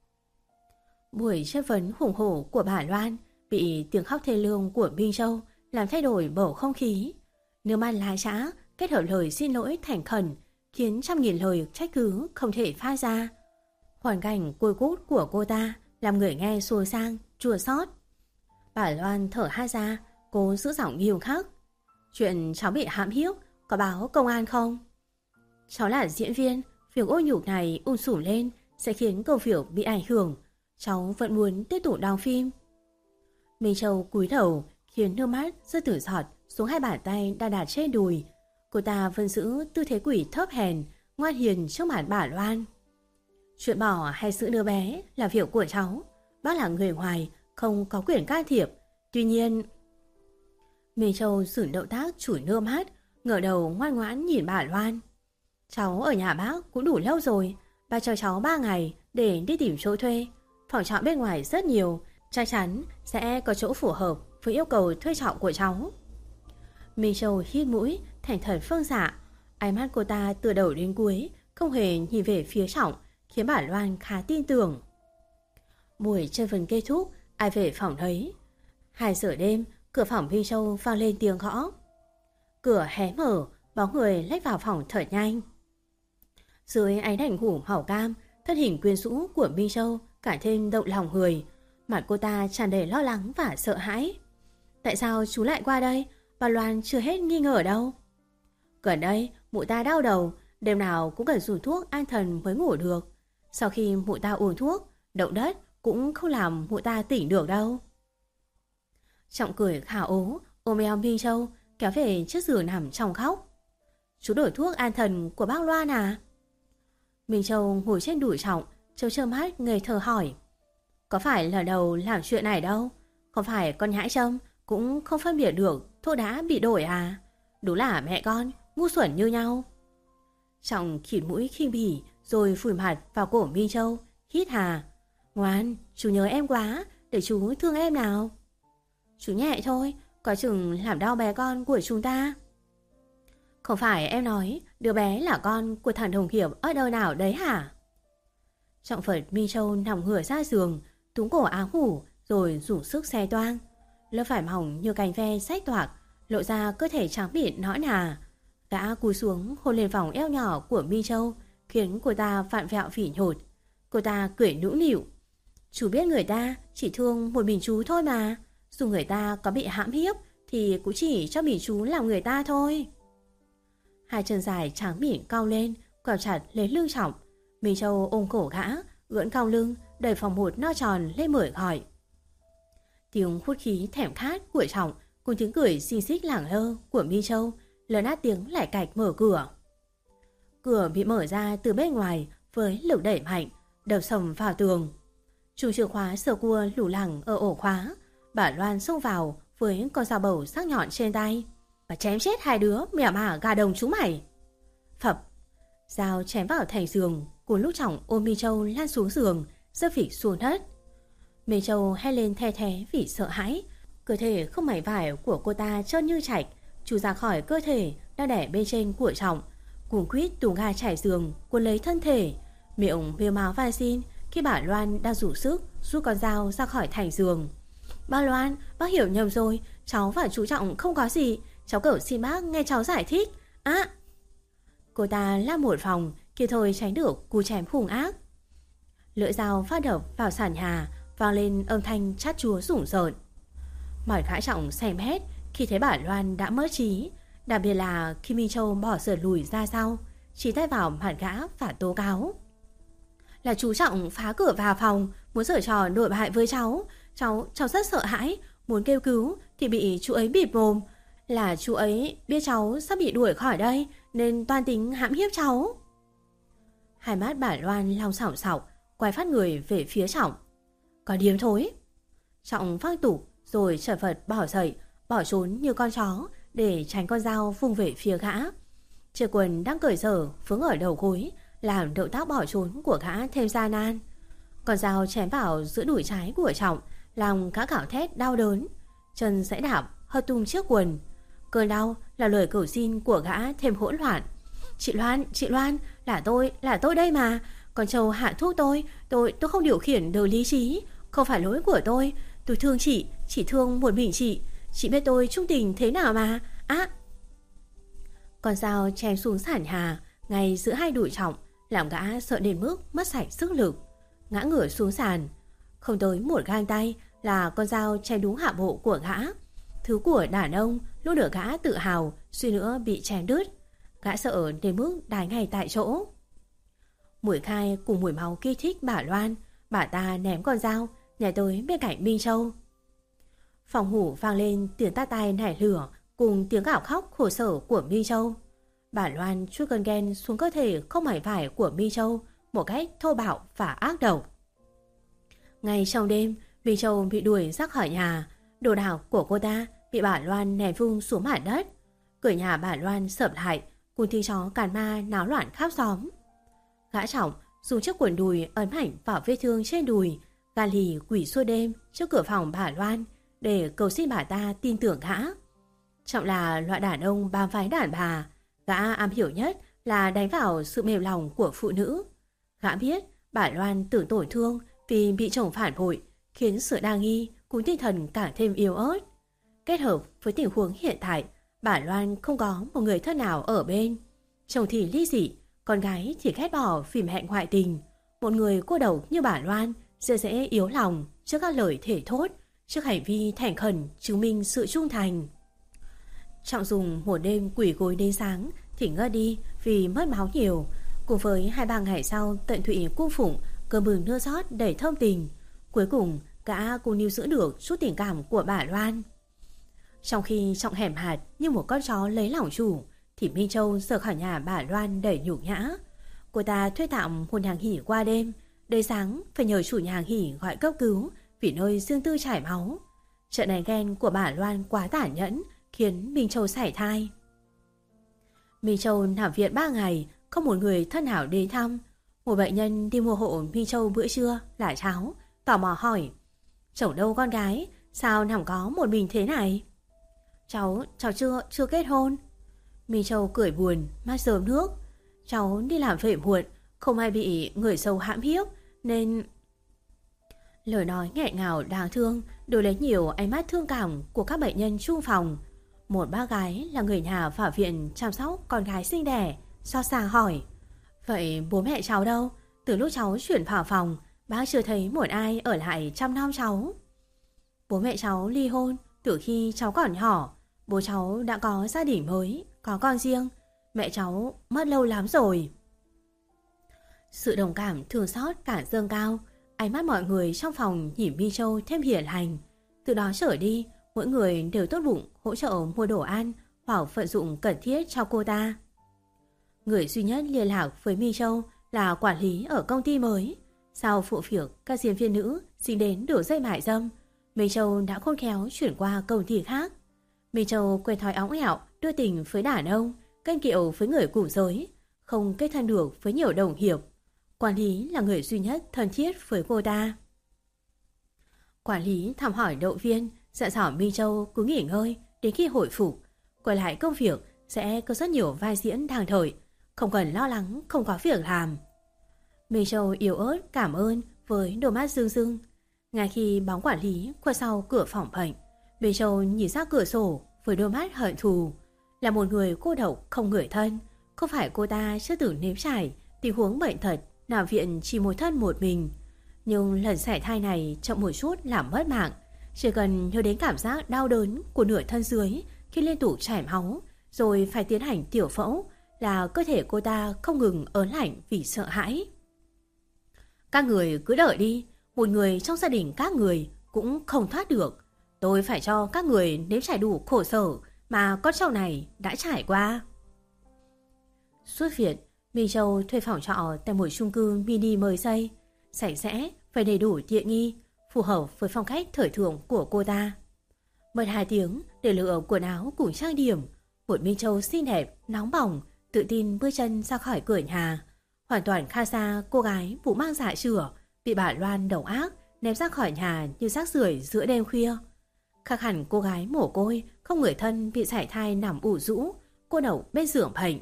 Buổi chất vấn hùng hổ của bà Loan bị tiếng khóc thê lương của Minh Châu làm thay đổi bầu không khí. Nước mắt lá trã kết hợp lời xin lỗi thành khẩn khiến trăm nghìn lời trách cứ không thể phát ra. Hoàn cảnh côi cút của cô ta làm người nghe xua sang, chua xót. Bà Loan thở ha ra, cố giữ giọng nghiêm khắc. Chuyện cháu bị hãm hiếp có báo công an không? Cháu là diễn viên, việc ô nhục này ùn sủm lên sẽ khiến công việc bị ảnh hưởng. Cháu vẫn muốn tiếp tục đóng phim. Minh Châu cúi đầu khiến nước mắt rơi từ giọt xuống hai bàn tay đang đặt trên đùi. Cô ta vẫn giữ tư thế quỷ thấp hèn, ngoan hiền trước mặt bà Loan. Chuyện bỏ hay giữ đứa bé là việc của cháu. Bác là người ngoài, không có quyền can thiệp. Tuy nhiên... Minh Châu dừng động tác chủi nước mắt, ngửa đầu ngoan ngoãn nhìn bà Loan. Cháu ở nhà bác cũng đủ lâu rồi. Bà cho cháu ba ngày để đi tìm chỗ thuê. Phòng trọ bên ngoài rất nhiều, chắc chắn sẽ có chỗ phù hợp với yêu cầu thuê trọ của cháu. Minh Châu hít mũi, thành thật phương dạ. Ánh mắt cô ta từ đầu đến cuối không hề nhìn về phía Trọng, khiến bà Loan khá tin tưởng. Buổi chơi vần kết thúc, ai về phòng đấy. Hai giờ đêm, cửa phòng Minh Châu vang lên tiếng gõ. Cửa hé mở, bóng người lách vào phòng thở nhanh. Dưới ánh đèn ngủ màu cam, thân hình quyến rũ của Minh Châu càng thêm động lòng người. Mặt cô ta tràn đầy lo lắng và sợ hãi. Tại sao chú lại qua đây? Bà Loan chưa hết nghi ngờ đâu. Gần đây mụ ta đau đầu, đêm nào cũng cần dùng thuốc an thần mới ngủ được. Sau khi mụ ta uống thuốc, động đất cũng không làm mụ ta tỉnh được đâu. Trọng cười khả ố, ôm eo Minh Châu kéo về trước giường nằm trong khóc. Chú đổi thuốc an thần của bác Loan à? Minh Châu ngồi trên đùi Trọng, trêu trơ mắt ngây thơ hỏi. Có phải lần đầu làm chuyện này đâu. Không phải con nhãi Trâm cũng không phân biệt được thuốc đã bị đổi à? Đúng là mẹ con ngu xuẩn như nhau. Trọng khịt mũi khinh bỉ rồi phủi mặt vào cổ Minh Châu, hít hà. Ngoan, chú nhớ em quá, để chú thương em nào. Chú nhẹ thôi, có chừng làm đau bé con của chúng ta. Không phải em nói đứa bé là con của thằng đồng nghiệp ở đâu nào đấy hả? Trọng Phật Minh Châu nằm ngửa ra giường, túm cổ áo ngủ rồi dùng sức xe toang. Lớp vải mỏng như cành ve rách toạc, lộ ra cơ thể trắng mịn nõn nà. Gã cúi xuống hôn lên vòng eo nhỏ của Minh Châu, khiến cô ta vặn vẹo phỉ nhột. Cô ta cười nũng nịu. Chú biết người ta chỉ thương một mình chú thôi mà. Dù người ta có bị hãm hiếp thì cũng chỉ cho mình chú làm người ta thôi. Hai chân dài trắng mịn cong lên, quẹo chặt lấy lưng Trọng. Minh Châu ôm cổ gã, gỡn cong lưng, đẩy phòng một no tròn lên mở gọi. Tiếng hút khí thèm khát của Trọng cùng tiếng cười xinh xích lẳng lơ của Minh Châu lớn át tiếng lải cạch mở cửa. Cửa bị mở ra từ bên ngoài với lực đẩy mạnh, đập sầm vào tường. Chùm chìa khóa sờ cua lù lẳng ở ổ khóa. Bà Loan xông vào với con dao bầu sắc nhọn trên tay. Bà chém chết hai đứa mèo mả gà đồng chúng mày. Phập, dao chém vào thành giường Cùng lúc Trọng ôm Mi Châu lăn xuống giường, rơi phịch xuống đất. Mi Châu hét lên the thé vì sợ hãi. Cơ thể không mảnh vải của cô ta trơn như chạch, chui ra khỏi cơ thể đang đẻ bên trên của Trọng, cuống quýt tù ga trải giường cuốn lấy thân thể, miệng mếu máo van xin khi bà Loan đang rủ sức rút con dao ra khỏi thành giường. Bác Loan, bác hiểu nhầm rồi, cháu và chú Trọng không có gì, cháu cầu xin bác nghe cháu giải thích. Á! Cô ta la một vòng, kịp thời tránh được cú chém hung ác. Lưỡi dao phát đập vào sàn nhà, vang lên âm thanh chát chúa rủng rợn. Mọi gã Trọng xem hết khi thấy bà Loan đã mất trí, đặc biệt là khi Minh Châu bỏ sờ lùi ra sau, chỉ tay vào mặt gã và tố cáo. Là chú Trọng phá cửa vào phòng, muốn giở trò nội bại với cháu. Cháu, cháu rất sợ hãi, muốn kêu cứu thì bị chú ấy bịt mồm. Là chú ấy biết cháu sắp bị đuổi khỏi đây nên toan tính hãm hiếp cháu. Hai mắt bà Loan long sòng sọc, quay phát người về phía Trọng. Có điếm thối. Trọng phang tủ rồi chật vật bỏ dậy, bỏ trốn như con chó để tránh con dao vung về phía gã. Chiếc quần đang cởi dở vướng ở đầu gối làm động tác bỏ trốn của gã thêm gian nan. Con dao chém vào giữa đùi trái của Trọng, làm gã gào thét đau đớn, chân giãy đạp hất tung chiếc quần. Cơn đau là lời cầu xin của gã thêm hỗn loạn. Chị Loan, chị Loan, là tôi, là tôi đây mà. Con trâu hạ thuốc tôi, tôi, tôi không điều khiển được lý trí, không phải lỗi của tôi. Tôi thương chị, chỉ thương một mình chị. Chị biết tôi trung tình thế nào mà. Á! Con dao chém xuống sàn nhà ngay giữa hai đùi Trọng, làm gã sợ đến mức mất sạch sức lực, ngã ngửa xuống sàn. Không tới một gang tay là con dao chém đúng hạ bộ của gã. Thứ của đàn ông luôn được gã tự hào suy nữa bị chém đứt. Gã sợ đến mức đái ngay tại chỗ. Mùi khai cùng mùi máu kích thích bà Loan. Bà ta ném con dao nhảy tới bên cạnh Minh Châu. Phòng ngủ vang lên tiếng tát tay nảy lửa cùng tiếng gào khóc khổ sở của Minh Châu. Bà Loan chút cơn ghen xuống cơ thể không mảy vải của Minh Châu một cách thô bạo và ác độc. Ngay trong đêm, Minh Châu bị đuổi ra khỏi nhà. Đồ đạc của cô ta bị bà Loan ném vung xuống mặt đất. Cửa nhà bà Loan sập lại cùng tiếng chó càn ma náo loạn khắp xóm. Gã Trọng dùng chiếc quần đùi ấn mạnh vào vết thương trên đùi, gà lì quỷ suốt đêm trước cửa phòng bà Loan để cầu xin bà ta tin tưởng gã. Trọng là loại đàn ông bám váy đàn bà, gã am hiểu nhất là đánh vào sự mềm lòng của phụ nữ. Gã biết bà Loan tưởng tổn thương vì bị chồng phản bội, khiến sự đa nghi cùng tinh thần càng thêm yếu ớt. Kết hợp với tình huống hiện tại, bà Loan không có một người thân nào ở bên. Chồng thì ly dị, con gái thì ghét bỏ phìm hẹn ngoại tình. Một người cô độc như bà Loan sẽ dễ yếu lòng trước các lời thể thốt, trước hành vi thành khẩn chứng minh sự trung thành. Trọng dùng một đêm quỷ gối đến sáng thì ngất đi vì mất máu nhiều. Cùng với hai ba ngày sau tận tụy cung phụng cơm mừng nước rót đầy thơm tình, cuối cùng gã cũng níu giữ được chút tình cảm của bà Loan. Trong khi Trọng hẻm hạt như một con chó lấy lòng chủ, thì Minh Châu rời khỏi nhà bà Loan đầy nhục nhã. Cô ta thuê tạm một nhà nghỉ qua đêm, đến sáng phải nhờ chủ nhà nghỉ gọi cấp cứu vì nơi riêng tư chảy máu. Trận này ghen của bà Loan quá tàn nhẫn khiến Minh Châu sảy thai. Minh Châu nằm viện ba ngày, không một người thân nào đến thăm. Một bệnh nhân đi mua hộ Minh Châu bữa trưa là cháu, tò mò hỏi: chồng đâu con gái, sao nằm có một mình thế này? Cháu, cháu chưa, chưa kết hôn. Minh Châu cười buồn, mắt rơm nước. Cháu đi làm về muộn, không ai bị người xấu hãm hiếp nên... Lời nói nghẹn ngào đáng thương đổi lấy nhiều ánh mắt thương cảm của các bệnh nhân chung phòng. Một bác gái là người nhà vào viện chăm sóc con gái sinh đẻ, xót xa hỏi: vậy bố mẹ cháu đâu? Từ lúc cháu chuyển vào phòng, bác chưa thấy một ai ở lại chăm nom cháu. Bố mẹ cháu ly hôn từ khi cháu còn nhỏ. Bố cháu đã có gia đình mới, có con riêng. Mẹ cháu mất lâu lắm rồi. Sự đồng cảm thương xót cả dâng cao. Ánh mắt mọi người trong phòng nhìn Minh Châu thêm hiền lành. Từ đó trở đi, mỗi người đều tốt bụng hỗ trợ mua đồ ăn hoặc vận dụng cần thiết cho cô ta. Người duy nhất liên lạc với Minh Châu là quản lý ở công ty mới. Sau vụ việc các diễn viên nữ dính đến đường dây mại dâm, Minh Châu đã khôn khéo chuyển qua công ty khác. Minh Châu quen thói óng ẻo, đưa tình với đàn ông, kênh kiệu với người cùng giới, không kết thân được với nhiều đồng nghiệp. Quản lý là người duy nhất thân thiết với cô ta. Quản lý thăm hỏi động viên, dặn dò Minh Châu cứ nghỉ ngơi đến khi hồi phục. Quay lại công việc sẽ có rất nhiều vai diễn đang đợi, không cần lo lắng không có việc làm. Minh Châu yếu ớt cảm ơn với đôi mắt rưng rưng. Ngay khi bóng quản lý khuất sau cửa phòng bệnh, Minh Châu nhìn ra cửa sổ với đôi mắt hận thù. Là một người cô độc không người thân, không phải cô ta chưa từng nếm trải tình huống bệnh tật nằm viện chỉ một thân một mình. Nhưng lần sảy thai này chậm một chút làm mất mạng. Chỉ cần nhớ đến cảm giác đau đớn của nửa thân dưới khi liên tục chảy máu rồi phải tiến hành tiểu phẫu là cơ thể cô ta không ngừng ớn lạnh vì sợ hãi. Các người cứ đợi đi, một người trong gia đình các người cũng không thoát được. Tôi phải cho các người nếm trải đủ khổ sở mà con trâu này đã trải qua. Xuất viện, Minh Châu thuê phòng trọ tại một chung cư mini mới xây, sạch sẽ, phải đầy đủ tiện nghi, phù hợp với phong cách thời thượng của cô ta. Mất hai tiếng để lựa quần áo cùng trang điểm, một Minh Châu xinh đẹp, nóng bỏng, tự tin bước chân ra khỏi cửa nhà. Hoàn toàn khác xa cô gái vụ mang dạ chửa, bị bà Loan đầu ác ném ra khỏi nhà như rác rưởi giữa đêm khuya. Khác hẳn cô gái mồ côi, không người thân bị sảy thai nằm ủ rũ, cô đậu bên giường bệnh.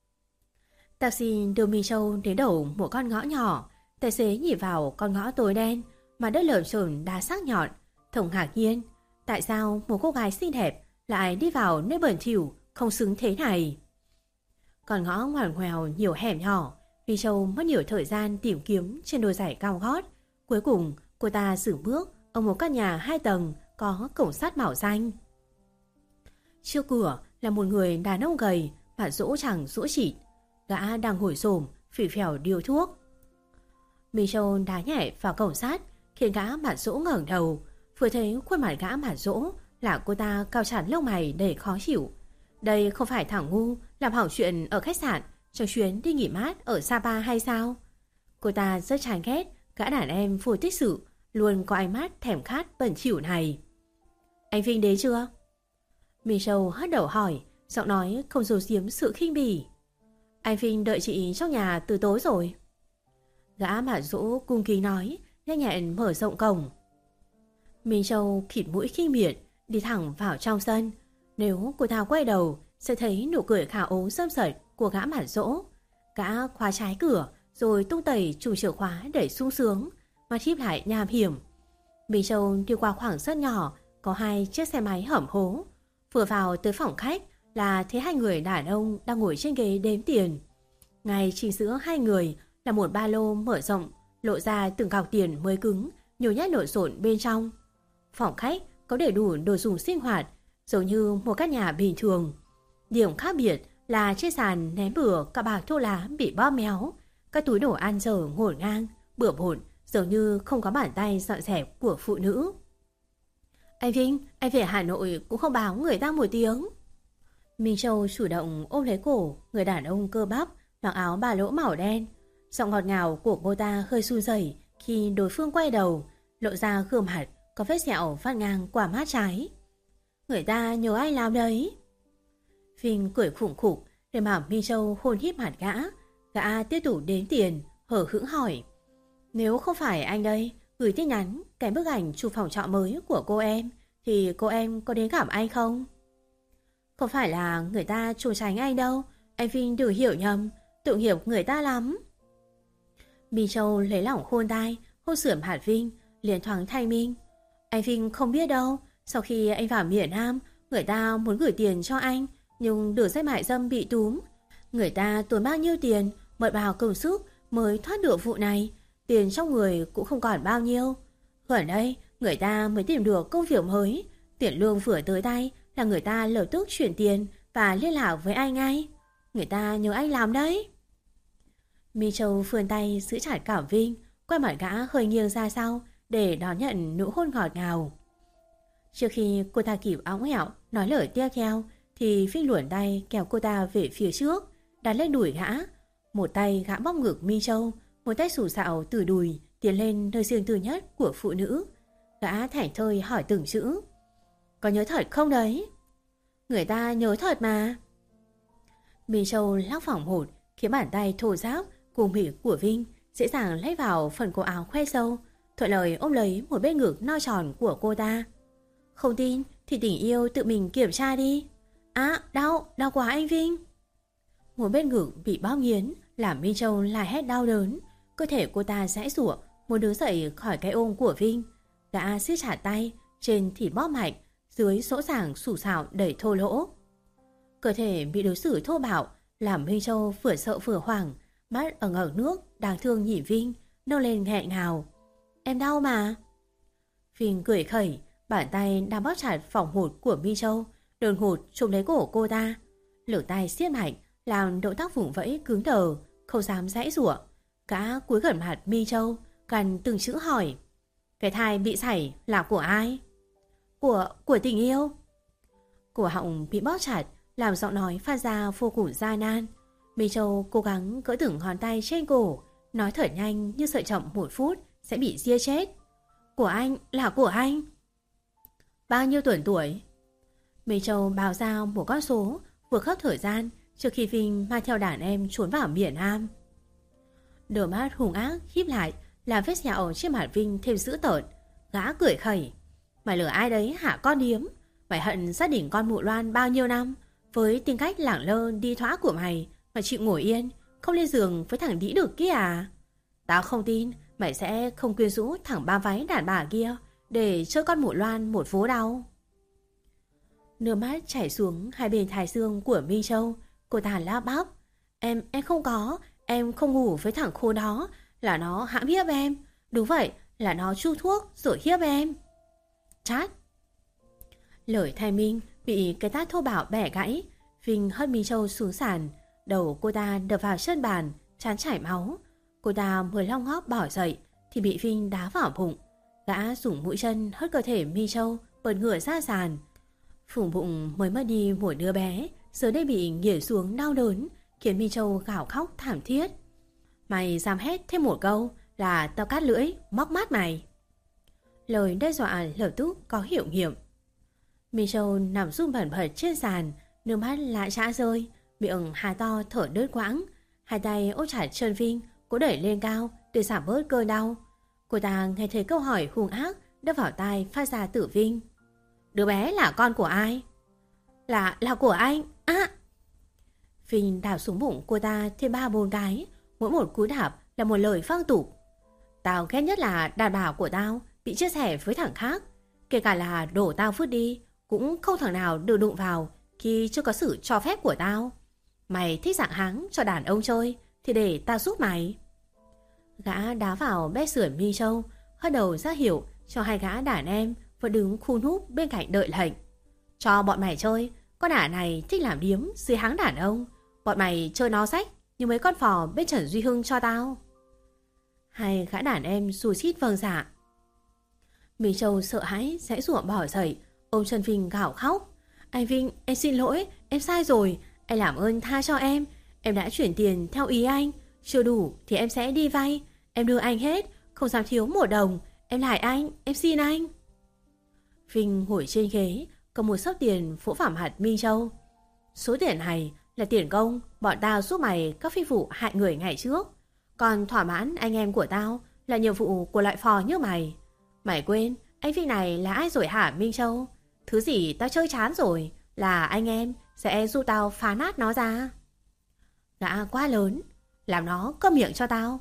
Taxi đưa Minh Châu đến đầu một con ngõ nhỏ. Tài xế nhìn vào con ngõ tối đen mà đất lởm chởm đá sắc nhọn, thồng ngạc nhiên. Tại sao một cô gái xinh đẹp lại đi vào nơi bẩn thỉu không xứng thế này? Con ngõ ngoằn ngoèo nhiều hẻm nhỏ, Minh Châu mất nhiều thời gian tìm kiếm trên đôi giày cao gót. Cuối cùng cô ta dừng bước ở một căn nhà hai tầng có cổng sắt màu xanh. Trước cửa là một người đàn ông gầy, mặt rỗ chẳng rỗ chịt. Gã đang ngồi xổm phì phèo điếu thuốc. Minh Châu đá nhẹ vào cổng sắt khiến gã mặt rỗ ngẩng đầu. Vừa thấy khuôn mặt gã mặt rỗ là cô ta cau chặt lông mày để khó chịu. Đây không phải thằng ngu làm hỏng chuyện ở khách sạn trong chuyến đi nghỉ mát ở Sapa hay sao? Cô ta rất chán ghét gã đàn em vô tích sự luôn có ánh mắt thèm khát bẩn thỉu này. Anh Vinh đến chưa? Minh Châu hất đầu hỏi, giọng nói không giấu giếm sự khinh bỉ. Anh Vinh đợi chị trong nhà từ tối rồi. Gã mặt rỗ cung kính nói, nhanh nhẹn mở rộng cổng. Minh Châu khịt mũi khinh miệt, đi thẳng vào trong sân. Nếu cô ta quay đầu sẽ thấy nụ cười khả ố râm rật của gã mặt rỗ. Gã khóa trái cửa rồi tung tẩy chùm chìa khóa đẩy sung sướng, mà híp lại nham hiểm. Minh Châu đi qua khoảng sân nhỏ có hai chiếc xe máy hởm hố. Vừa vào tới phòng khách là thấy hai người đàn ông đang ngồi trên ghế đếm tiền. Ngay chính giữa hai người là một ba lô mở rộng, lộ ra từng cọc tiền mới cứng, nhiều nhát lộn xộn bên trong. Phòng khách có đầy đủ đồ dùng sinh hoạt, giống như một căn nhà bình thường. Điểm khác biệt là trên sàn ném bừa cả bạc thô lá bị bóp méo, các túi đồ ăn dở ngổn ngang, bừa bộn, giống như không có bàn tay dọn dẹp của phụ nữ. Anh Vinh, anh về Hà Nội cũng không báo người ta một tiếng. Minh Châu chủ động ôm lấy cổ người đàn ông cơ bắp mặc áo ba lỗ màu đen. Giọng ngọt ngào của cô ta hơi run rẩy khi đối phương quay đầu, lộ ra gương mặt có vết sẹo phát ngang qua mắt trái. Người ta nhớ anh làm đấy. Vinh cười khủng khục để bảo Minh Châu hôn hít mặt gã. Gã tiếp tục đếm tiền, hở hững hỏi: Nếu không phải anh đây gửi tin nhắn kèm bức ảnh chụp phòng trọ mới của cô em thì cô em có đến gặp anh không? Không phải là người ta trốn tránh anh đâu, anh Vinh đừng hiểu nhầm, tội nghiệp người ta lắm. Minh Châu lấy lỏng hôn tai, hôn sườn hạt Vinh, liền thoáng thay Minh. Anh Vinh không biết đâu, sau khi anh vào miền Nam, người ta muốn gửi tiền cho anh, nhưng đường dây mại dâm bị túm. Người ta tốn bao nhiêu tiền, mật bào công sức mới thoát được vụ này, tiền trong người cũng không còn bao nhiêu. Gần đây, người ta mới tìm được công việc mới, tiền lương vừa tới tay là người ta lập tức chuyển tiền và liên lạc với anh ngay. Người ta nhớ anh làm đấy. Mi Châu vươn tay giữ chặt Cảm Vinh, quay mặt gã hơi nghiêng ra sau để đón nhận nụ hôn ngọt ngào. Trước khi cô ta kịp óng hẹo nói lời tiếp theo thì Vinh luồn tay kéo cô ta về phía trước, đặt lên đùi gã. Một tay gã bóp ngực Mi Châu, một tay xù xạo từ đùi tiến lên nơi riêng tư nhất của phụ nữ. Gã thảnh thơi hỏi từng chữ: Có nhớ thật không đấy? Người ta nhớ thật mà. Mi Châu lắc phỏng một khiến bàn tay thô ráp cùng mỉ của Vinh dễ dàng lách vào phần cổ áo khoe sâu, thuận lời ôm lấy một bên ngực no tròn của cô ta. Không tin thì tình yêu tự mình kiểm tra đi. À, đau, đau quá anh Vinh. Một bên ngực bị bóp nghiến làm Minh Châu lại hét đau đớn. Cơ thể cô ta giãy giụa muốn đứng dậy khỏi cái ôm của Vinh. Gã siết chặt tay, trên thì bóp mạnh, dưới sỗ sàng sủ sạo đầy thô lỗ. Cơ thể bị đối xử thô bạo làm Minh Châu vừa sợ vừa hoảng, mắt ở ngẩng nước đáng thương nhìn Vinh, nâng lên nghẹn ngào. Em đau mà. Vinh cười khẩy, bàn tay đang bóp chặt vòng hụt của Minh Châu, đồn hụt trùm lấy cổ cô ta. Lửa tay siết mạnh làm động tác vùng vẫy cứng đờ, không dám giãy giụa. Gã cúi gần mặt Minh Châu, gần từng chữ hỏi. Cái thai bị sảy là của ai? Của, của tình yêu. Cổ họng bị bóp chặt làm giọng nói phát ra vô cùng gian nan. Minh Châu cố gắng gỡ từng ngón tay trên cổ, nói thở nhanh như sợ chậm một phút sẽ bị ria chết. Của anh, là của anh. Bao nhiêu tuần tuổi? Minh Châu báo ra một con số vừa khớp thời gian trước khi Vinh mang theo đàn em trốn vào miền Nam. Đôi mắt hung ác híp lại làm vết sẹo trên mặt Vinh thêm dữ tợn. Gã cười khẩy. Mày lừa ai đấy hả con điếm? Mày hận gia đình con mụ Loan bao nhiêu năm, với tính cách lẳng lơ đi thoát của mày mà chịu ngồi yên, không lên giường với thằng đĩ được kia à? Tao không tin mày sẽ không quyến rũ thằng ba váy đàn bà kia để chơi con mụ Loan một vố đau. Nước mắt chảy xuống hai bên thái dương của Minh Châu. Cô ta lắp bắp. Em, em không có. Em không ngủ với thằng khốn đó. Là nó hãm hiếp em. Đúng vậy, là nó chu thuốc rồi hiếp em. Chát. Lời thay Minh bị cái tát thô bạo bẻ gãy. Vinh hất Minh Châu xuống sàn. Đầu cô ta đập vào chân bàn, trán chảy máu. Cô ta mới long ngóp bỏ dậy thì bị Vinh đá vào bụng. Gã dùng mũi chân hất cơ thể Minh Châu bật ngửa ra sàn. Phùng bụng mới mất đi một đứa bé, giờ đây bị nghỉa xuống đau đớn, khiến Minh Châu gào khóc thảm thiết. Mày dám hét thêm một câu là tao cắt lưỡi, móc mắt mày. Lời đe dọa lập tức có hiệu nghiệm. Minh Châu nằm run bẩn bật trên sàn, nước mắt lại chã rơi, miệng há to thở đứt quãng, hai tay ôm chặt chân Vinh, cố đẩy lên cao để giảm bớt cơn đau. Cô ta nghe thấy câu hỏi hung ác đập vào tai phát ra từ Vinh. Đứa bé là con của ai? Là, là của anh. À! Vinh đạp xuống bụng cô ta thêm ba bốn cái, mỗi một cú đạp là một lời phang tục. Tao ghét nhất là đàn bà của tao bị chia sẻ với thằng khác, kể cả là đổ tao vứt đi cũng không thằng nào được đụng vào khi chưa có sự cho phép của tao. Mày thích dạng háng cho đàn ông chơi thì để tao giúp mày. Gã đá vào bét sưởi Minh Châu, hất đầu ra hiệu cho hai gã đàn em vẫn đứng khu núp bên cạnh đợi lệnh. Cho bọn mày chơi, con ả này thích làm điếm dưới háng đàn ông. Bọn mày chơi nó rách như mấy con phò bên Trần Duy Hưng cho tao. Hai gã đàn em xù xít vâng dạ. Minh Châu sợ hãi giãy giụa bỏ dậy, ôm chân Vinh gào khóc. Anh Vinh, em xin lỗi, em sai rồi. Anh làm ơn tha cho em. Em đã chuyển tiền theo ý anh. Chưa đủ thì em sẽ đi vay. Em đưa anh hết, không dám thiếu một đồng. Em lại anh, em xin anh. Vinh ngồi trên ghế, cầm một xấp tiền vỗ vào mặt Minh Châu. Số tiền này là tiền công bọn tao giúp mày các phi vụ hại người ngày trước. Còn thỏa mãn anh em của tao là nhiệm vụ của loại phò như mày. Mày quên anh Vinh này là ai rồi hả Minh Châu? Thứ gì tao chơi chán rồi là anh em sẽ giúp tao phá nát nó ra. Gã quá lớn, làm nó câm miệng cho tao.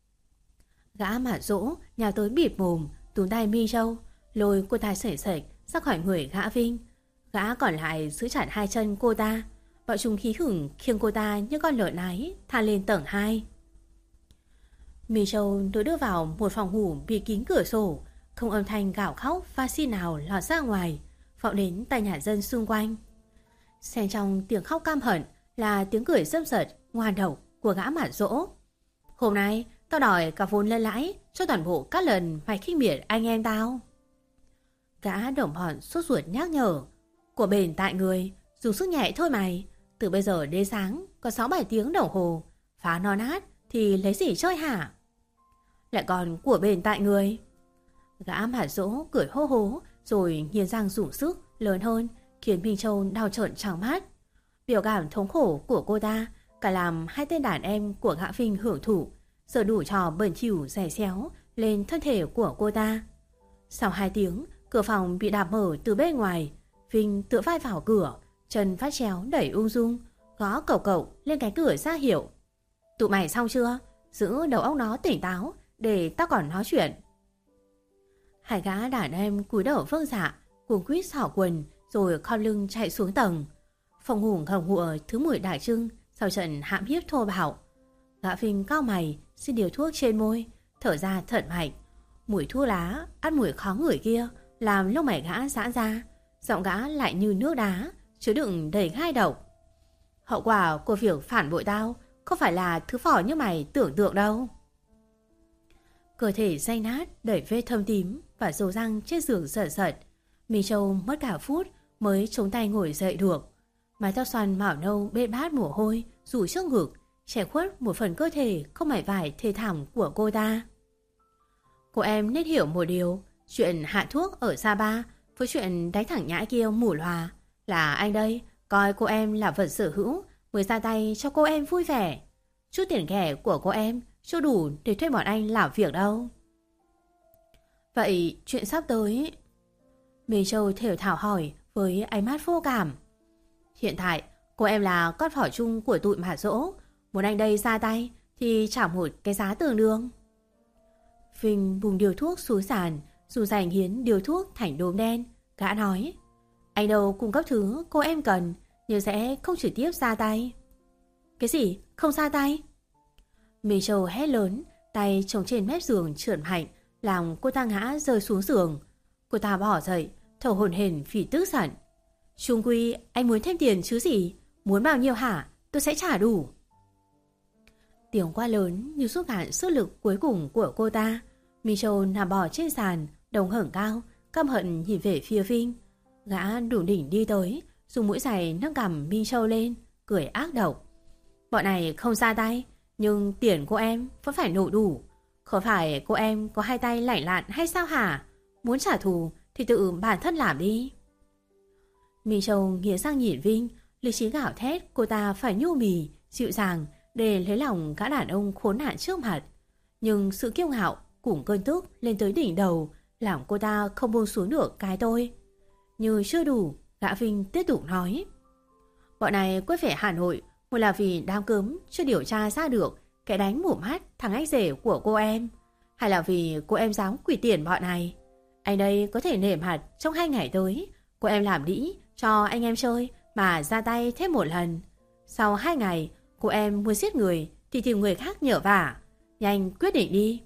Gã mả dỗ nhào tới bịt mồm, túm tay Minh Châu, lôi cô ta sẩy sẩy ra khỏi người gã Vinh. Gã còn lại giữ chặt hai chân cô ta. Bọn chúng khí hửng khiêng cô ta như con lợn nái tha lên tầng hai. Minh Châu được đưa vào một phòng ngủ bịt kín cửa sổ, không âm thanh gào khóc và xin nào lọt ra ngoài, vọng đến tai nhà dân xung quanh. Xen trong tiếng khóc cam hận là tiếng cười dâm dật ngoan độc của gã mả dỗ. Hôm nay tao đòi cả vốn lẫn lãi cho toàn bộ các lần mày khinh miệt anh em tao. Gã đồng bọn sốt ruột nhắc nhở. Của bền tại người, dùng sức nhẹ thôi mày. Từ bây giờ đến sáng có sáu bảy tiếng đồng hồ, phá nó nát thì lấy gì chơi hả? Lại còn của bền tại người. Gã mả dỗ cười hô hố rồi nghiến răng dùng sức lớn hơn, khiến Minh Châu đau trợn trắng mắt. Biểu cảm thống khổ của cô ta cả làm hai tên đàn em của gã Vinh hưởng thụ. giờ đủ trò bẩn thỉu rẻ xéo lên thân thể của cô ta. Sau hai tiếng, cửa phòng bị đạp mở từ bên ngoài. Vinh tựa vai vào cửa, chân phát chéo đẩy ung dung, gõ cộc cộc lên cái cửa ra hiệu. Tụi mày xong chưa? Giữ đầu óc nó tỉnh táo để tao còn nói chuyện. Hai gã đàn em cúi đầu vâng dạ, cuống quýt xỏ quần rồi khom lưng chạy xuống tầng. Phòng ngủ ngầm ngụa thứ mùi đặc trưng sau trận hãm hiếp thô bạo. Gã Vinh cao mày, xin điều thuốc trên môi, thở ra thật mạnh. Mùi thuốc lá, ăn mùi khó ngửi kia làm lông mày gã giãn ra, giọng gã lại như nước đá, chứa đựng đầy gai độc. Hậu quả của việc phản bội tao không phải là thứ phỏ như mày tưởng tượng đâu. Cơ thể day nát, đẩy vết thâm tím và dấu răng trên giường giật giật. Minh Châu mất cả phút mới chống tay ngồi dậy được. Mái tóc xoăn màu nâu bê bát mồ hôi rủ trước ngực, che khuất một phần cơ thể không mảy vải thê thảm của cô ta. Cô em nên hiểu một điều, chuyện hạ thuốc ở Sapa với chuyện đánh thẳng nhãi kia mù lòa là anh đây coi cô em là vật sở hữu mới ra tay cho cô em vui vẻ. Chút tiền ghẻ của cô em chưa đủ để thuê bọn anh làm việc đâu. Vậy chuyện sắp tới... Minh Châu thều thảo hỏi với ánh mắt vô cảm. Hiện tại cô em là con thỏ chung của tụi mà dỗ, muốn anh đây ra tay thì trả một cái giá tương đương. Vinh bùng điều thuốc xuống sàn, dù giành hiến điều thuốc thành đốm đen. Gã nói, anh đâu cung cấp thứ cô em cần, nhưng sẽ không trực tiếp ra tay. Cái gì? Không ra tay? Minh Châu hét lớn, tay chống trên mép giường trượt mạnh, làm cô ta ngã rơi xuống giường. Cô ta bỏ dậy, thở hổn hển vì tức giận. Trung quy anh muốn thêm tiền chứ gì? Muốn bao nhiêu hả? Tôi sẽ trả đủ. Tiếng quá lớn như rút cạn sức lực cuối cùng của cô ta. Minh Châu nằm bò trên sàn, đồng hởng cao, căm hận nhìn về phía Vinh. Gã đủ đỉnh đi tới, dùng mũi giày nâng cằm Minh Châu lên, cười ác độc. Bọn này không ra tay, nhưng tiền của em vẫn phải nộp đủ. Không phải cô em có hai tay lạnh lạn hay sao hả? Muốn trả thù thì tự bản thân làm đi. Minh Châu nghiến răng nhìn Vinh, lý trí gào thét cô ta phải nhu mì, dịu dàng để lấy lòng gã đàn ông khốn nạn trước mặt. Nhưng sự kiêu ngạo cùng cơn tức lên tới đỉnh đầu làm cô ta không buông xuống được cái tôi. Như chưa đủ, gã Vinh tiếp tục nói. Bọn này quay về Hà Nội, một là vì đám cớm chưa điều tra ra được kẻ đánh mủ mắt thằng anh rể của cô em, hay là vì cô em dám quỳ tiền bọn này. Anh đây có thể nể mặt trong hai ngày tới cô em làm đĩ cho anh em chơi mà ra tay thêm một lần. Sau hai ngày cô em muốn giết người thì tìm người khác nhờ vả. Nhanh quyết định đi.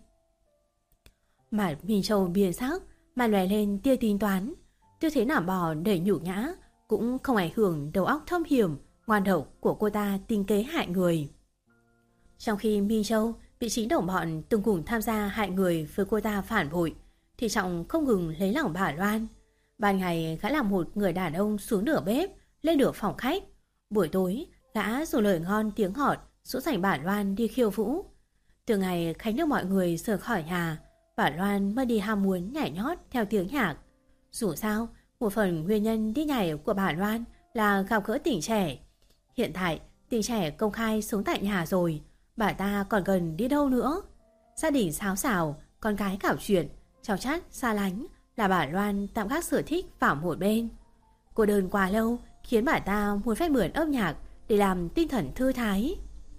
Mặt Minh Châu biến sắc, mà lòe lên tia tính toán. Tư thế nảm bò đầy nhục nhã cũng không ảnh hưởng đầu óc thâm hiểm ngoan độc của cô ta tính kế hại người. Trong khi Minh Châu bị chính đồng bọn từng cùng tham gia hại người với cô ta phản bội, thì Trọng không ngừng lấy lòng bà Loan. Ban ngày gã làm một người đàn ông xuống nửa bếp, lên nửa phòng khách. Buổi tối gã dùng lời ngon tiếng ngọt dỗ dành bà Loan đi khiêu vũ. Từ ngày Khánh đưa mọi người rời khỏi nhà, bà Loan mới đi ham muốn nhảy nhót theo tiếng nhạc. Dù sao, một phần nguyên nhân đi nhảy của bà Loan là gặp gỡ tỉnh trẻ. Hiện tại, tỉnh trẻ công khai sống tại nhà rồi, bà ta còn cần đi đâu nữa. Gia đình xáo xào, con gái cảo chuyện, cháu chát xa lánh là bà Loan tạm gác sở thích vào một bên. Cô đơn quá lâu khiến bà ta muốn phép mượn âm nhạc để làm tinh thần thư thái.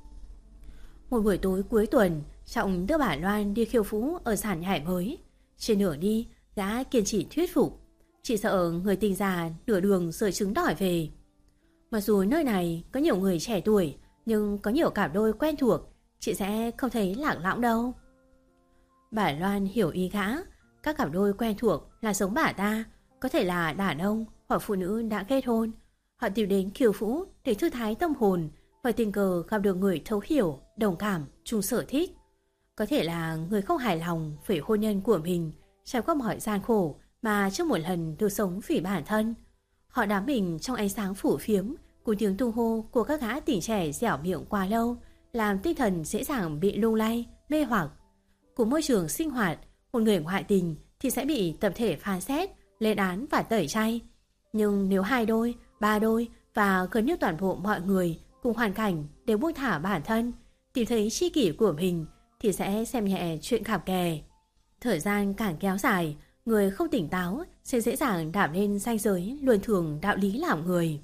Một buổi tối cuối tuần, Trọng đưa bà Loan đi khiêu vũ ở sàn nhảy mới. Trên nửa đi, gã kiên trì thuyết phục, chỉ sợ người tình già nửa đường rời trứng đòi về. Mặc dù nơi này có nhiều người trẻ tuổi, nhưng có nhiều cặp đôi quen thuộc, chị sẽ không thấy lạc lõng đâu. Bà Loan hiểu ý gã. Các cặp đôi quen thuộc là giống bà ta, có thể là đàn ông hoặc phụ nữ đã kết hôn. Họ tìm đến khiêu vũ để thư thái tâm hồn và tình cờ gặp được người thấu hiểu, đồng cảm, chung sở thích. Có thể là người không hài lòng về hôn nhân của mình, trải qua mọi gian khổ mà chưa một lần được sống vì bản thân. Họ đắm mình trong ánh sáng phủ phiếm cùng tiếng tung hô của các gã tỉnh trẻ dẻo miệng quá lâu, làm tinh thần dễ dàng bị lung lay, mê hoặc. Cùng môi trường sinh hoạt, một người ngoại tình thì sẽ bị tập thể phán xét, lên án và tẩy chay. Nhưng nếu hai đôi, ba đôi và gần như toàn bộ mọi người cùng hoàn cảnh đều buông thả bản thân, tìm thấy tri kỷ của mình, thì sẽ xem nhẹ chuyện khạp kè. Thời gian càng kéo dài, người không tỉnh táo sẽ dễ dàng đạp lên ranh giới luân thường đạo lý làm người.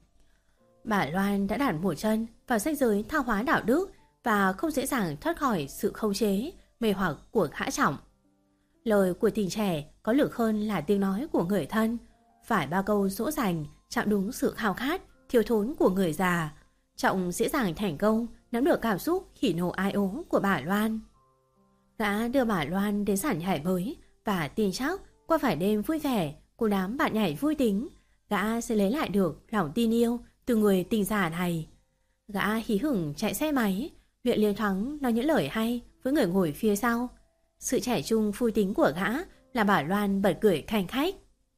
Bà Loan đã đặt một chân vào ranh giới tha hóa đạo đức và không dễ dàng thoát khỏi sự khống chế, mê hoặc của Gã Trọng. Lời của tình trẻ có lực hơn là tiếng nói của người thân. Phải ba câu dỗ dành chạm đúng sự khao khát, thiếu thốn của người già, Trọng dễ dàng thành công nắm được cảm xúc hỉ nộ ai ố của bà Loan. Gã đưa bà Loan đến sàn nhảy mới và tin chắc qua phải đêm vui vẻ của đám bạn nhảy vui tính, gã sẽ lấy lại được lòng tin yêu từ người tình giả này. Gã hí hửng chạy xe máy, luyện liên thoáng nói những lời hay với người ngồi phía sau. Sự trẻ trung vui tính của gã là bà Loan bật cười khanh khách.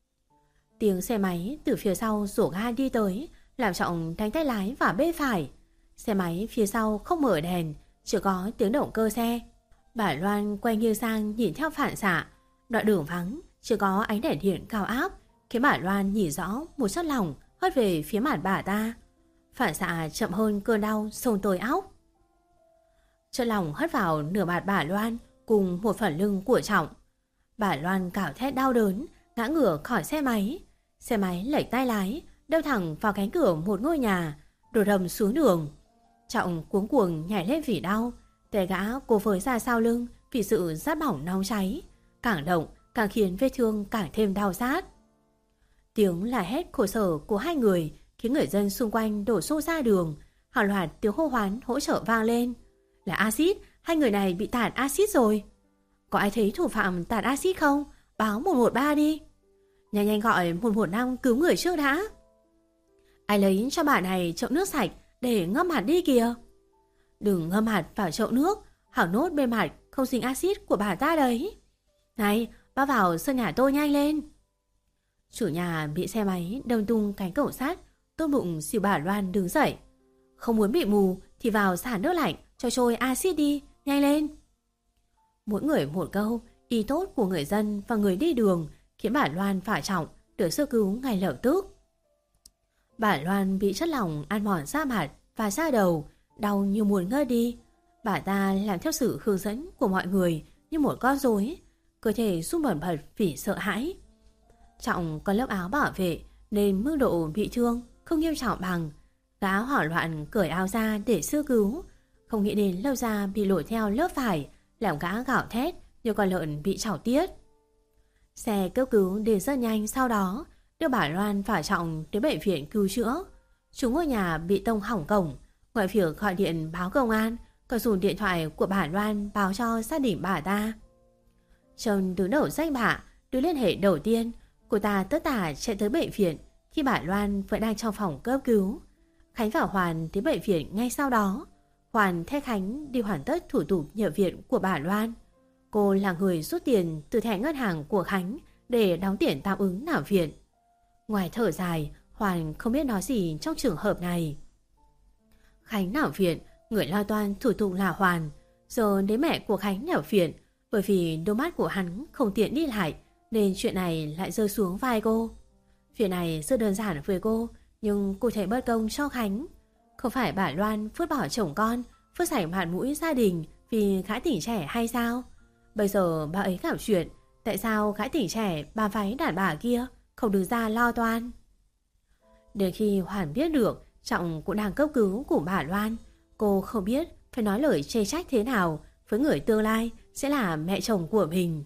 Tiếng xe máy từ phía sau rổ ga đi tới, làm Trọng đánh tay lái vào bên phải. Xe máy phía sau không mở đèn, chỉ có tiếng động cơ xe. Bà Loan quay nghiêng sang nhìn theo phản xạ. Đoạn đường vắng, chỉ có ánh đèn điện cao áp, khiến bà Loan nhìn rõ một chất lỏng hất về phía mặt bà ta. Phản xạ chậm hơn cơn đau xông tới óc. Chất lỏng hất vào nửa mặt bà Loan cùng một phần lưng của Trọng. Bà Loan cào thét đau đớn, ngã ngửa khỏi xe máy. Xe máy lệch tay lái, đâm thẳng vào cánh cửa một ngôi nhà, đổ rầm xuống đường. Trọng cuống cuồng nhảy lên vì đau, tay gã cố với ra sau lưng vì sự rát bỏng nóng cháy. Càng động càng khiến vết thương càng thêm đau rát. Tiếng la hét khổ sở của hai người khiến người dân xung quanh đổ xô ra đường. Hàng loạt tiếng hô hoán hỗ trợ vang lên. Là axit, hai người này bị tạt axit rồi. Có ai thấy thủ phạm tạt axit không? Báo một một ba đi. Nhanh nhanh gọi một một năm cứu người trước đã. Ai lấy cho bà này chậu nước sạch để ngâm hạt đi kìa. Đừng ngâm hạt vào chậu nước, hỏng nốt bề mặt không dính axit của bà ta đấy. Này, bác vào sân nhà tôi nhanh lên. Chủ nhà bị xe máy đâm tung cánh cổng sắt, tốt bụng xỉu bà Loan đứng dậy. Không muốn bị mù thì vào xả nước lạnh cho trôi axit đi, nhanh lên. Mỗi người một câu, ý tốt của người dân và người đi đường khiến bà Loan phải Trọng được sơ cứu ngay lập tức. Bà Loan bị chất lỏng ăn mòn da mặt và da đầu, đau như muốn ngất đi. Bà ta làm theo sự hướng dẫn của mọi người như một con rối, cơ thể run bần bật vì sợ hãi. Trọng có lớp áo bảo vệ nên mức độ bị thương không nghiêm trọng bằng. Gã hoảng loạn cởi áo ra để sơ cứu, không nghĩ đến lâu da bị lội theo lớp vải, làm gã gào thét như con lợn bị trảo tiết. Xe cấp cứu đến rất nhanh, sau đó đưa bà Loan và Trọng đến bệnh viện cứu chữa. Chúng ngôi nhà bị tông hỏng cổng, ngoài việc gọi điện báo công an, còn dùng điện thoại của bà Loan báo cho gia đình bà ta. Trông đứng đầu danh bạ, được liên hệ đầu tiên, cô ta tất tả chạy tới bệnh viện khi bà Loan vẫn đang trong phòng cấp cứu. Khánh và Hoàn đến bệnh viện ngay sau đó. Hoàn thay Khánh đi hoàn tất thủ tục nhập viện của bà Loan. Cô là người rút tiền từ thẻ ngân hàng của Khánh để đóng tiền tạm ứng nằm viện. Ngoài thở dài, Hoàn không biết nói gì trong trường hợp này. Khánh nằm viện, người lo toan thủ tục là Hoàn. Giờ đến mẹ của Khánh nhập viện, bởi vì đôi mắt của hắn không tiện đi lại nên chuyện này lại rơi xuống vai cô. Chuyện này rất đơn giản với cô, nhưng cô thấy bất công cho Khánh. Không phải bà Loan phớt bỏ chồng con, phớt sạch mặt mũi gia đình vì gái tỉnh trẻ hay sao? Bây giờ bà ấy gặp chuyện, tại sao gái tỉnh trẻ bà váy đàn bà kia không đứng ra lo toan? Đến khi Hoàn biết được Trọng cũng đang cấp cứu của bà Loan, cô không biết phải nói lời chê trách thế nào với người tương lai sẽ là mẹ chồng của mình.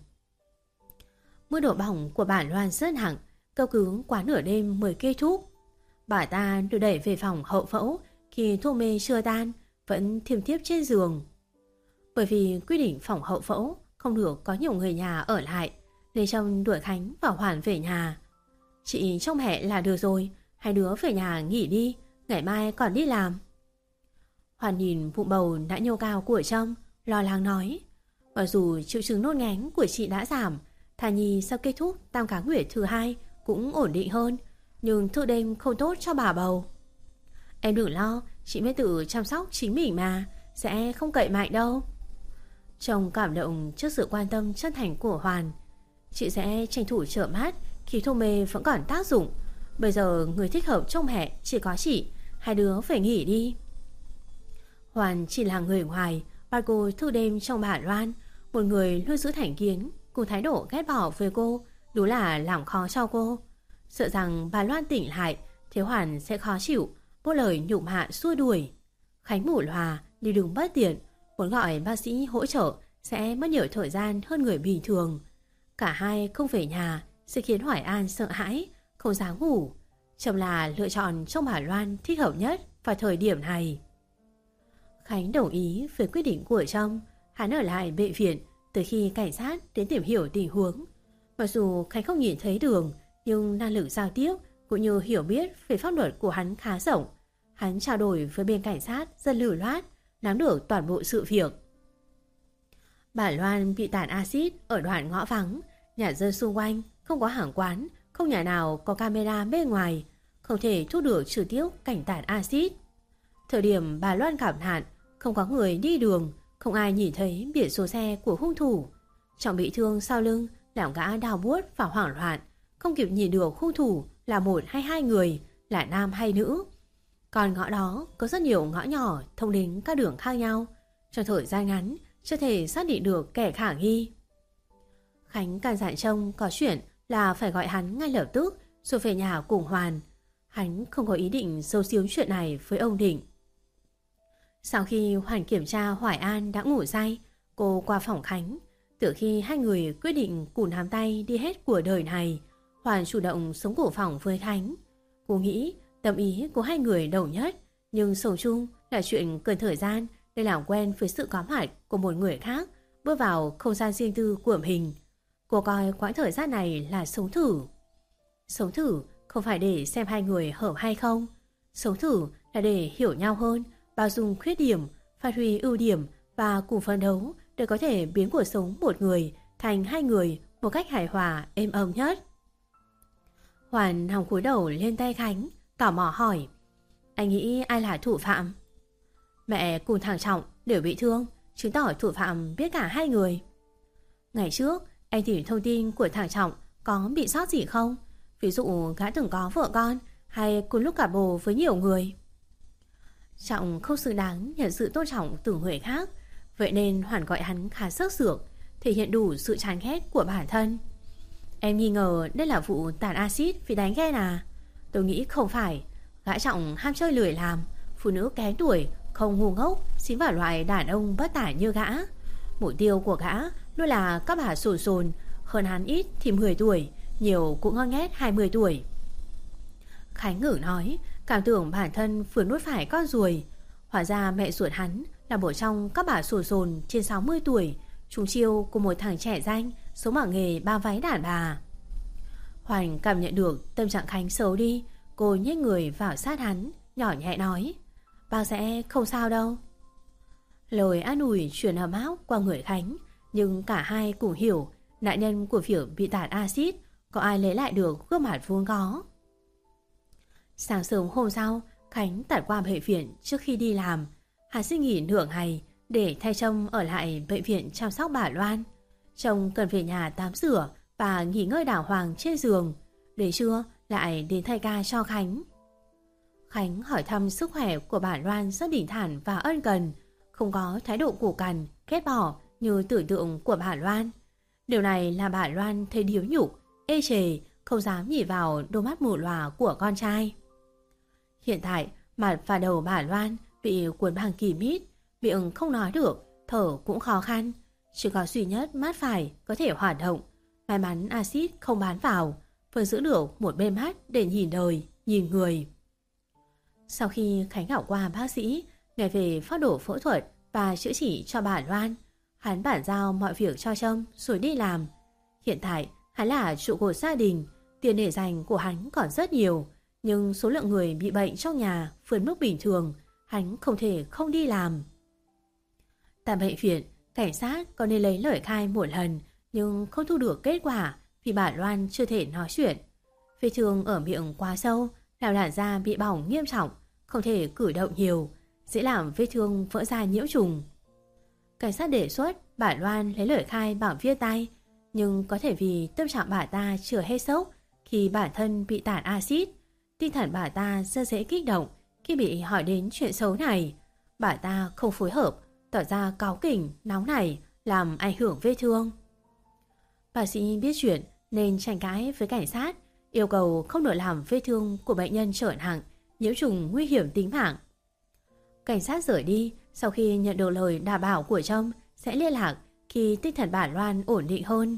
Mức độ bỏng của bà Loan rất nặng, cấp cứu quá nửa đêm mới kết thúc. Bà ta được đẩy về phòng hậu phẫu khi thuốc mê chưa tan, vẫn thiêm thiếp trên giường. Bởi vì quy định phòng hậu phẫu không được có nhiều người nhà ở lại, nên Trông đuổi Khánh và Hoàn về nhà. Chị trông mẹ là được rồi, hai đứa về nhà nghỉ đi, ngày mai còn đi làm. Hoàn nhìn bụng bầu đã nhô cao của Trông, lo lắng nói. Mặc dù triệu chứng nôn ngén của chị đã giảm, thai nhi sau kết thúc tam cá nguyệt thứ hai cũng ổn định hơn, nhưng thức đêm không tốt cho bà bầu. Em đừng lo, chị mới tự chăm sóc chính mình mà, sẽ không cậy mạnh đâu. Chồng cảm động trước sự quan tâm chân thành của Hoàn. Chị sẽ tranh thủ trợ mát khi thuốc mê vẫn còn tác dụng. Bây giờ người thích hợp trông mẹ chỉ có chị, hai đứa phải nghỉ đi. Hoàn chỉ là người ngoài, bắt cô thức đêm trong bà Loan. Một người luôn giữ thành kiến cùng thái độ ghét bỏ với cô, đúng là làm khó cho cô. Sợ rằng bà Loan tỉnh lại, Thiếu Hoàn sẽ khó chịu, vô lời nhục mạ xua đuổi. Khánh mủ loà đi đường bất tiện, muốn gọi bác sĩ hỗ trợ sẽ mất nhiều thời gian hơn người bình thường. Cả hai không về nhà sẽ khiến Hoài An sợ hãi, không dám ngủ. Chồng là lựa chọn trong bà Loan thích hợp nhất vào thời điểm này. Khánh đồng ý với quyết định của chồng. Hắn ở lại bệnh viện từ khi cảnh sát đến tìm hiểu tình huống. Mặc dù Khánh không nhìn thấy Đường, nhưng năng lực giao tiếp cũng như hiểu biết về pháp luật của hắn khá rộng. Hắn trao đổi với bên cảnh sát rất lưu loát, nắm được toàn bộ sự việc. Bà Loan bị tạt axit ở đoạn ngõ vắng, nhà dân xung quanh không có hàng quán, không nhà nào có camera bên ngoài, không thể thu được trực tiếp cảnh tạt axit. Thời điểm bà Loan gặp nạn, không có người đi đường, không ai nhìn thấy biển số xe của hung thủ. Trọng bị thương sau lưng làm gã đau buốt và hoảng loạn, không kịp nhìn được hung thủ là một hay hai người, là nam hay nữ. Còn ngõ đó có rất nhiều ngõ nhỏ thông đến các đường khác nhau, trong thời gian ngắn chưa thể xác định được kẻ khả nghi. Khánh căn dặn trông có chuyện là phải gọi hắn ngay lập tức rồi về nhà cùng Hoàn. Hắn không có ý định giấu giếm chuyện này với ông Định. Sau khi Hoàn kiểm tra Hoài An đã ngủ say, cô qua phòng Khánh. Từ khi hai người quyết định cùng nắm tay đi hết cuộc đời này, Hoàn chủ động sống cổ phòng với Khánh. Cô nghĩ tâm ý của hai người đồng nhất, nhưng sống chung là chuyện cần thời gian để làm quen với sự có mặt của một người khác, bước vào không gian riêng tư của mình. Cô coi quãng thời gian này là sống thử. Sống thử không phải để xem hai người hợp hay không. Sống thử là để hiểu nhau hơn, bao dung khuyết điểm, phát huy ưu điểm và cùng phấn đấu để có thể biến cuộc sống một người thành hai người một cách hài hòa, êm ấm nhất. Hoàn hòng cúi đầu lên tay Khánh, tò mò hỏi: anh nghĩ ai là thủ phạm? Mẹ cùng thằng Trọng đều bị thương, chứng tỏ thủ phạm biết cả hai người. Ngày trước anh tìm thông tin của thằng Trọng có bị sót gì không? Ví dụ gã từng có vợ con hay cùng lúc cả bồ với nhiều người. Trọng không xứng đáng nhận sự tôn trọng từ người khác, vậy nên Hoàn gọi hắn khá sức sược, thể hiện đủ sự chán ghét của bản thân. Em nghi ngờ đây là vụ tạt axit vì đánh ghen à? Tôi nghĩ không phải. Gã Trọng ham chơi lười làm, phụ nữ kém tuổi không ngu ngốc xính vào loại đàn ông bất tải như gã. Mục tiêu của gã luôn là các bà sồn sồn, hơn hắn ít thì mười tuổi, nhiều cũng ngon nghét hai mươi tuổi. Khánh ngử nói, cảm tưởng bản thân vừa nuốt phải con ruồi. Hóa ra mẹ ruột hắn là một trong các bà sồn sồn trên sáu mươi tuổi, trúng chiêu của một thằng trẻ danh sống ở nghề bao váy đàn bà. Hoàn cảm nhận được tâm trạng Khánh xấu đi, cô nhếch người vào sát hắn, nhỏ nhẹ nói: bác sẽ không sao đâu. Lời an ủi truyền ấm áp qua người Khánh, nhưng cả hai cùng hiểu nạn nhân của việc bị tạt axit có ai lấy lại được gương mặt vốn có. Sáng sớm hôm sau, Khánh tạt qua bệnh viện trước khi đi làm. Hắn xin nghỉ nửa ngày để thay trông ở lại bệnh viện chăm sóc bà Loan. Chồng cần về nhà tắm rửa và nghỉ ngơi đàng hoàng trên giường. Đến trưa lại đến thay ca cho Khánh. Khánh hỏi thăm sức khỏe của bà Loan rất bình thản và ân cần, không có thái độ củ cằn, ghét bỏ như tưởng tượng của bà Loan. Điều này là bà Loan thấy điếu nhục, ê chề, không dám nhìn vào đôi mắt mù lòa của con trai. Hiện tại, mặt và đầu bà Loan bị cuốn bằng kìm mít, miệng không nói được, thở cũng khó khăn. Chỉ có duy nhất mắt phải có thể hoạt động. May mắn axit không bám vào, vẫn giữ được một bên mắt để nhìn đời, nhìn người. Sau khi Khánh gặp qua bác sĩ, nghe về phác đồ phẫu thuật và chữa trị cho bà Loan, hắn bản giao mọi việc cho Trâm rồi đi làm. Hiện tại, hắn là trụ cột gia đình, tiền để dành của hắn còn rất nhiều, nhưng số lượng người bị bệnh trong nhà vượt mức bình thường, hắn không thể không đi làm. Tại bệnh viện, cảnh sát có nên lấy lời khai một lần, nhưng không thu được kết quả vì bà Loan chưa thể nói chuyện. Vết thương ở miệng quá sâu, làm làn da bị bỏng nghiêm trọng, không thể cử động nhiều, dễ làm vết thương vỡ ra nhiễm trùng. Cảnh sát đề xuất bà Loan lấy lời khai bằng viết tay, nhưng có thể vì tâm trạng bà ta chưa hết sốc khi bản thân bị tạt axit, tinh thần bà ta rất dễ kích động khi bị hỏi đến chuyện xấu này. Bà ta không phối hợp, tỏ ra cáu kỉnh, nóng nảy, làm ảnh hưởng vết thương. Bác sĩ biết chuyện nên tranh cãi với cảnh sát, yêu cầu không được làm vết thương của bệnh nhân trở nặng, nhiễm trùng nguy hiểm tính mạng. Cảnh sát rời đi sau khi nhận được lời đảm bảo của Trâm sẽ liên lạc khi tinh thần bà Loan ổn định hơn.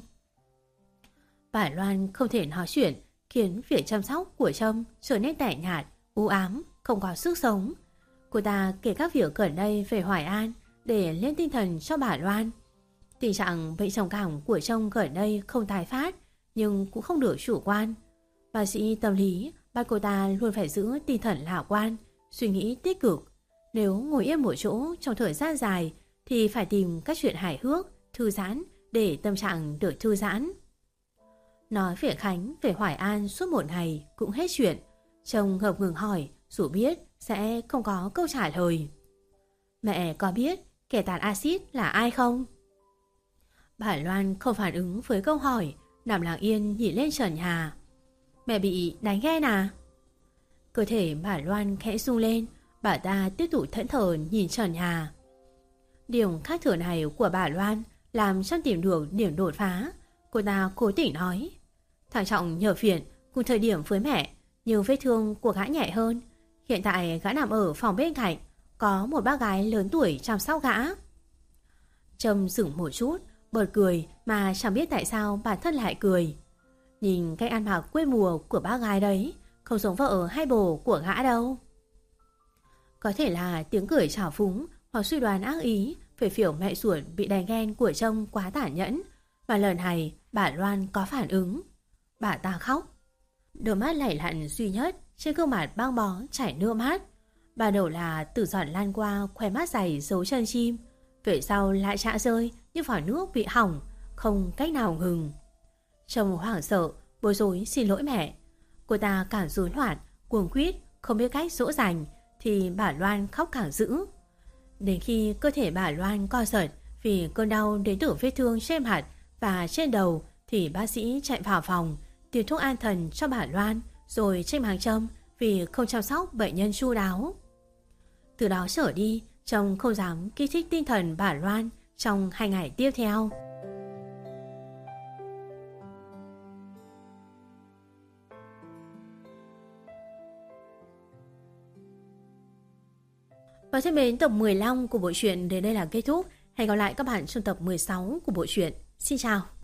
Bà Loan không thể nói chuyện, khiến việc chăm sóc của Trâm trở nên tẻ nhạt, u ám, không có sức sống. Cô ta kể các việc gần đây về Hoài An để lên tinh thần cho bà Loan. Tình trạng bệnh trầm cảm của Trâm gần đây không tái phát, nhưng cũng không được chủ quan. Bác sĩ tâm lý bắt cô ta luôn phải giữ tinh thần lạc quan, suy nghĩ tích cực. Nếu ngồi yên một chỗ trong thời gian dài thì phải tìm các chuyện hài hước, thư giãn để tâm trạng được thư giãn. Nói về Khánh về Hoài An suốt một ngày cũng hết chuyện. Trông ngập ngừng hỏi dù biết sẽ không có câu trả lời. Mẹ có biết kẻ tạt axit là ai không? Bà Loan không phản ứng với câu hỏi, nằm lặng yên nhìn lên trần nhà. Mẹ bị đánh ghen à? Cơ thể bà Loan khẽ rung lên, bà ta tiếp tục thẫn thờ nhìn trần nhà. Điều khác thường này của bà Loan làm Trâm tìm được điểm đột phá. Cô ta cố tình nói: thằng Trọng nhờ viện cùng thời điểm với mẹ, nhưng vết thương của gã nhẹ hơn. Hiện tại gã nằm ở phòng bên cạnh, có một bác gái lớn tuổi chăm sóc gã. Trâm dừng một chút, bật cười mà chẳng biết tại sao bản thân lại cười. Nhìn cách ăn mặc quê mùa của bác gái đấy, không giống vợ hay bồ của gã đâu. Có thể là tiếng cười trào phúng hoặc suy đoán ác ý về kiểu mẹ ruột bị đánh ghen của Trâm quá tàn nhẫn, mà lần này bà Loan có phản ứng. Bà ta khóc. Đôi mắt lảy lặn duy nhất trên gương mặt băng bó chảy nước mắt. Ban đầu là từ giọt lan qua khóe mắt dày dấu chân chim, về sau lại chạ rơi như vỏ nước bị hỏng, không cách nào ngừng. Trông hoảng sợ, bối rối xin lỗi mẹ. Cô ta càng rối loạn, cuồng quýt, không biết cách dỗ dành, thì bà Loan khóc càng dữ. Đến khi cơ thể bà Loan co giật vì cơn đau đến từ vết thương trên mặt và trên đầu, thì bác sĩ chạy vào phòng tìm thuốc an thần cho bà Loan, rồi tranh hàng Trâm vì không chăm sóc bệnh nhân chu đáo. Từ đó trở đi, Trâm không dám kích thích tinh thần bà Loan trong hai ngày tiếp theo. Và thân mến, tập mười lăm của bộ truyện đến đây là kết thúc. Hẹn gặp lại các bạn trong tập mười sáu của bộ truyện. Xin chào.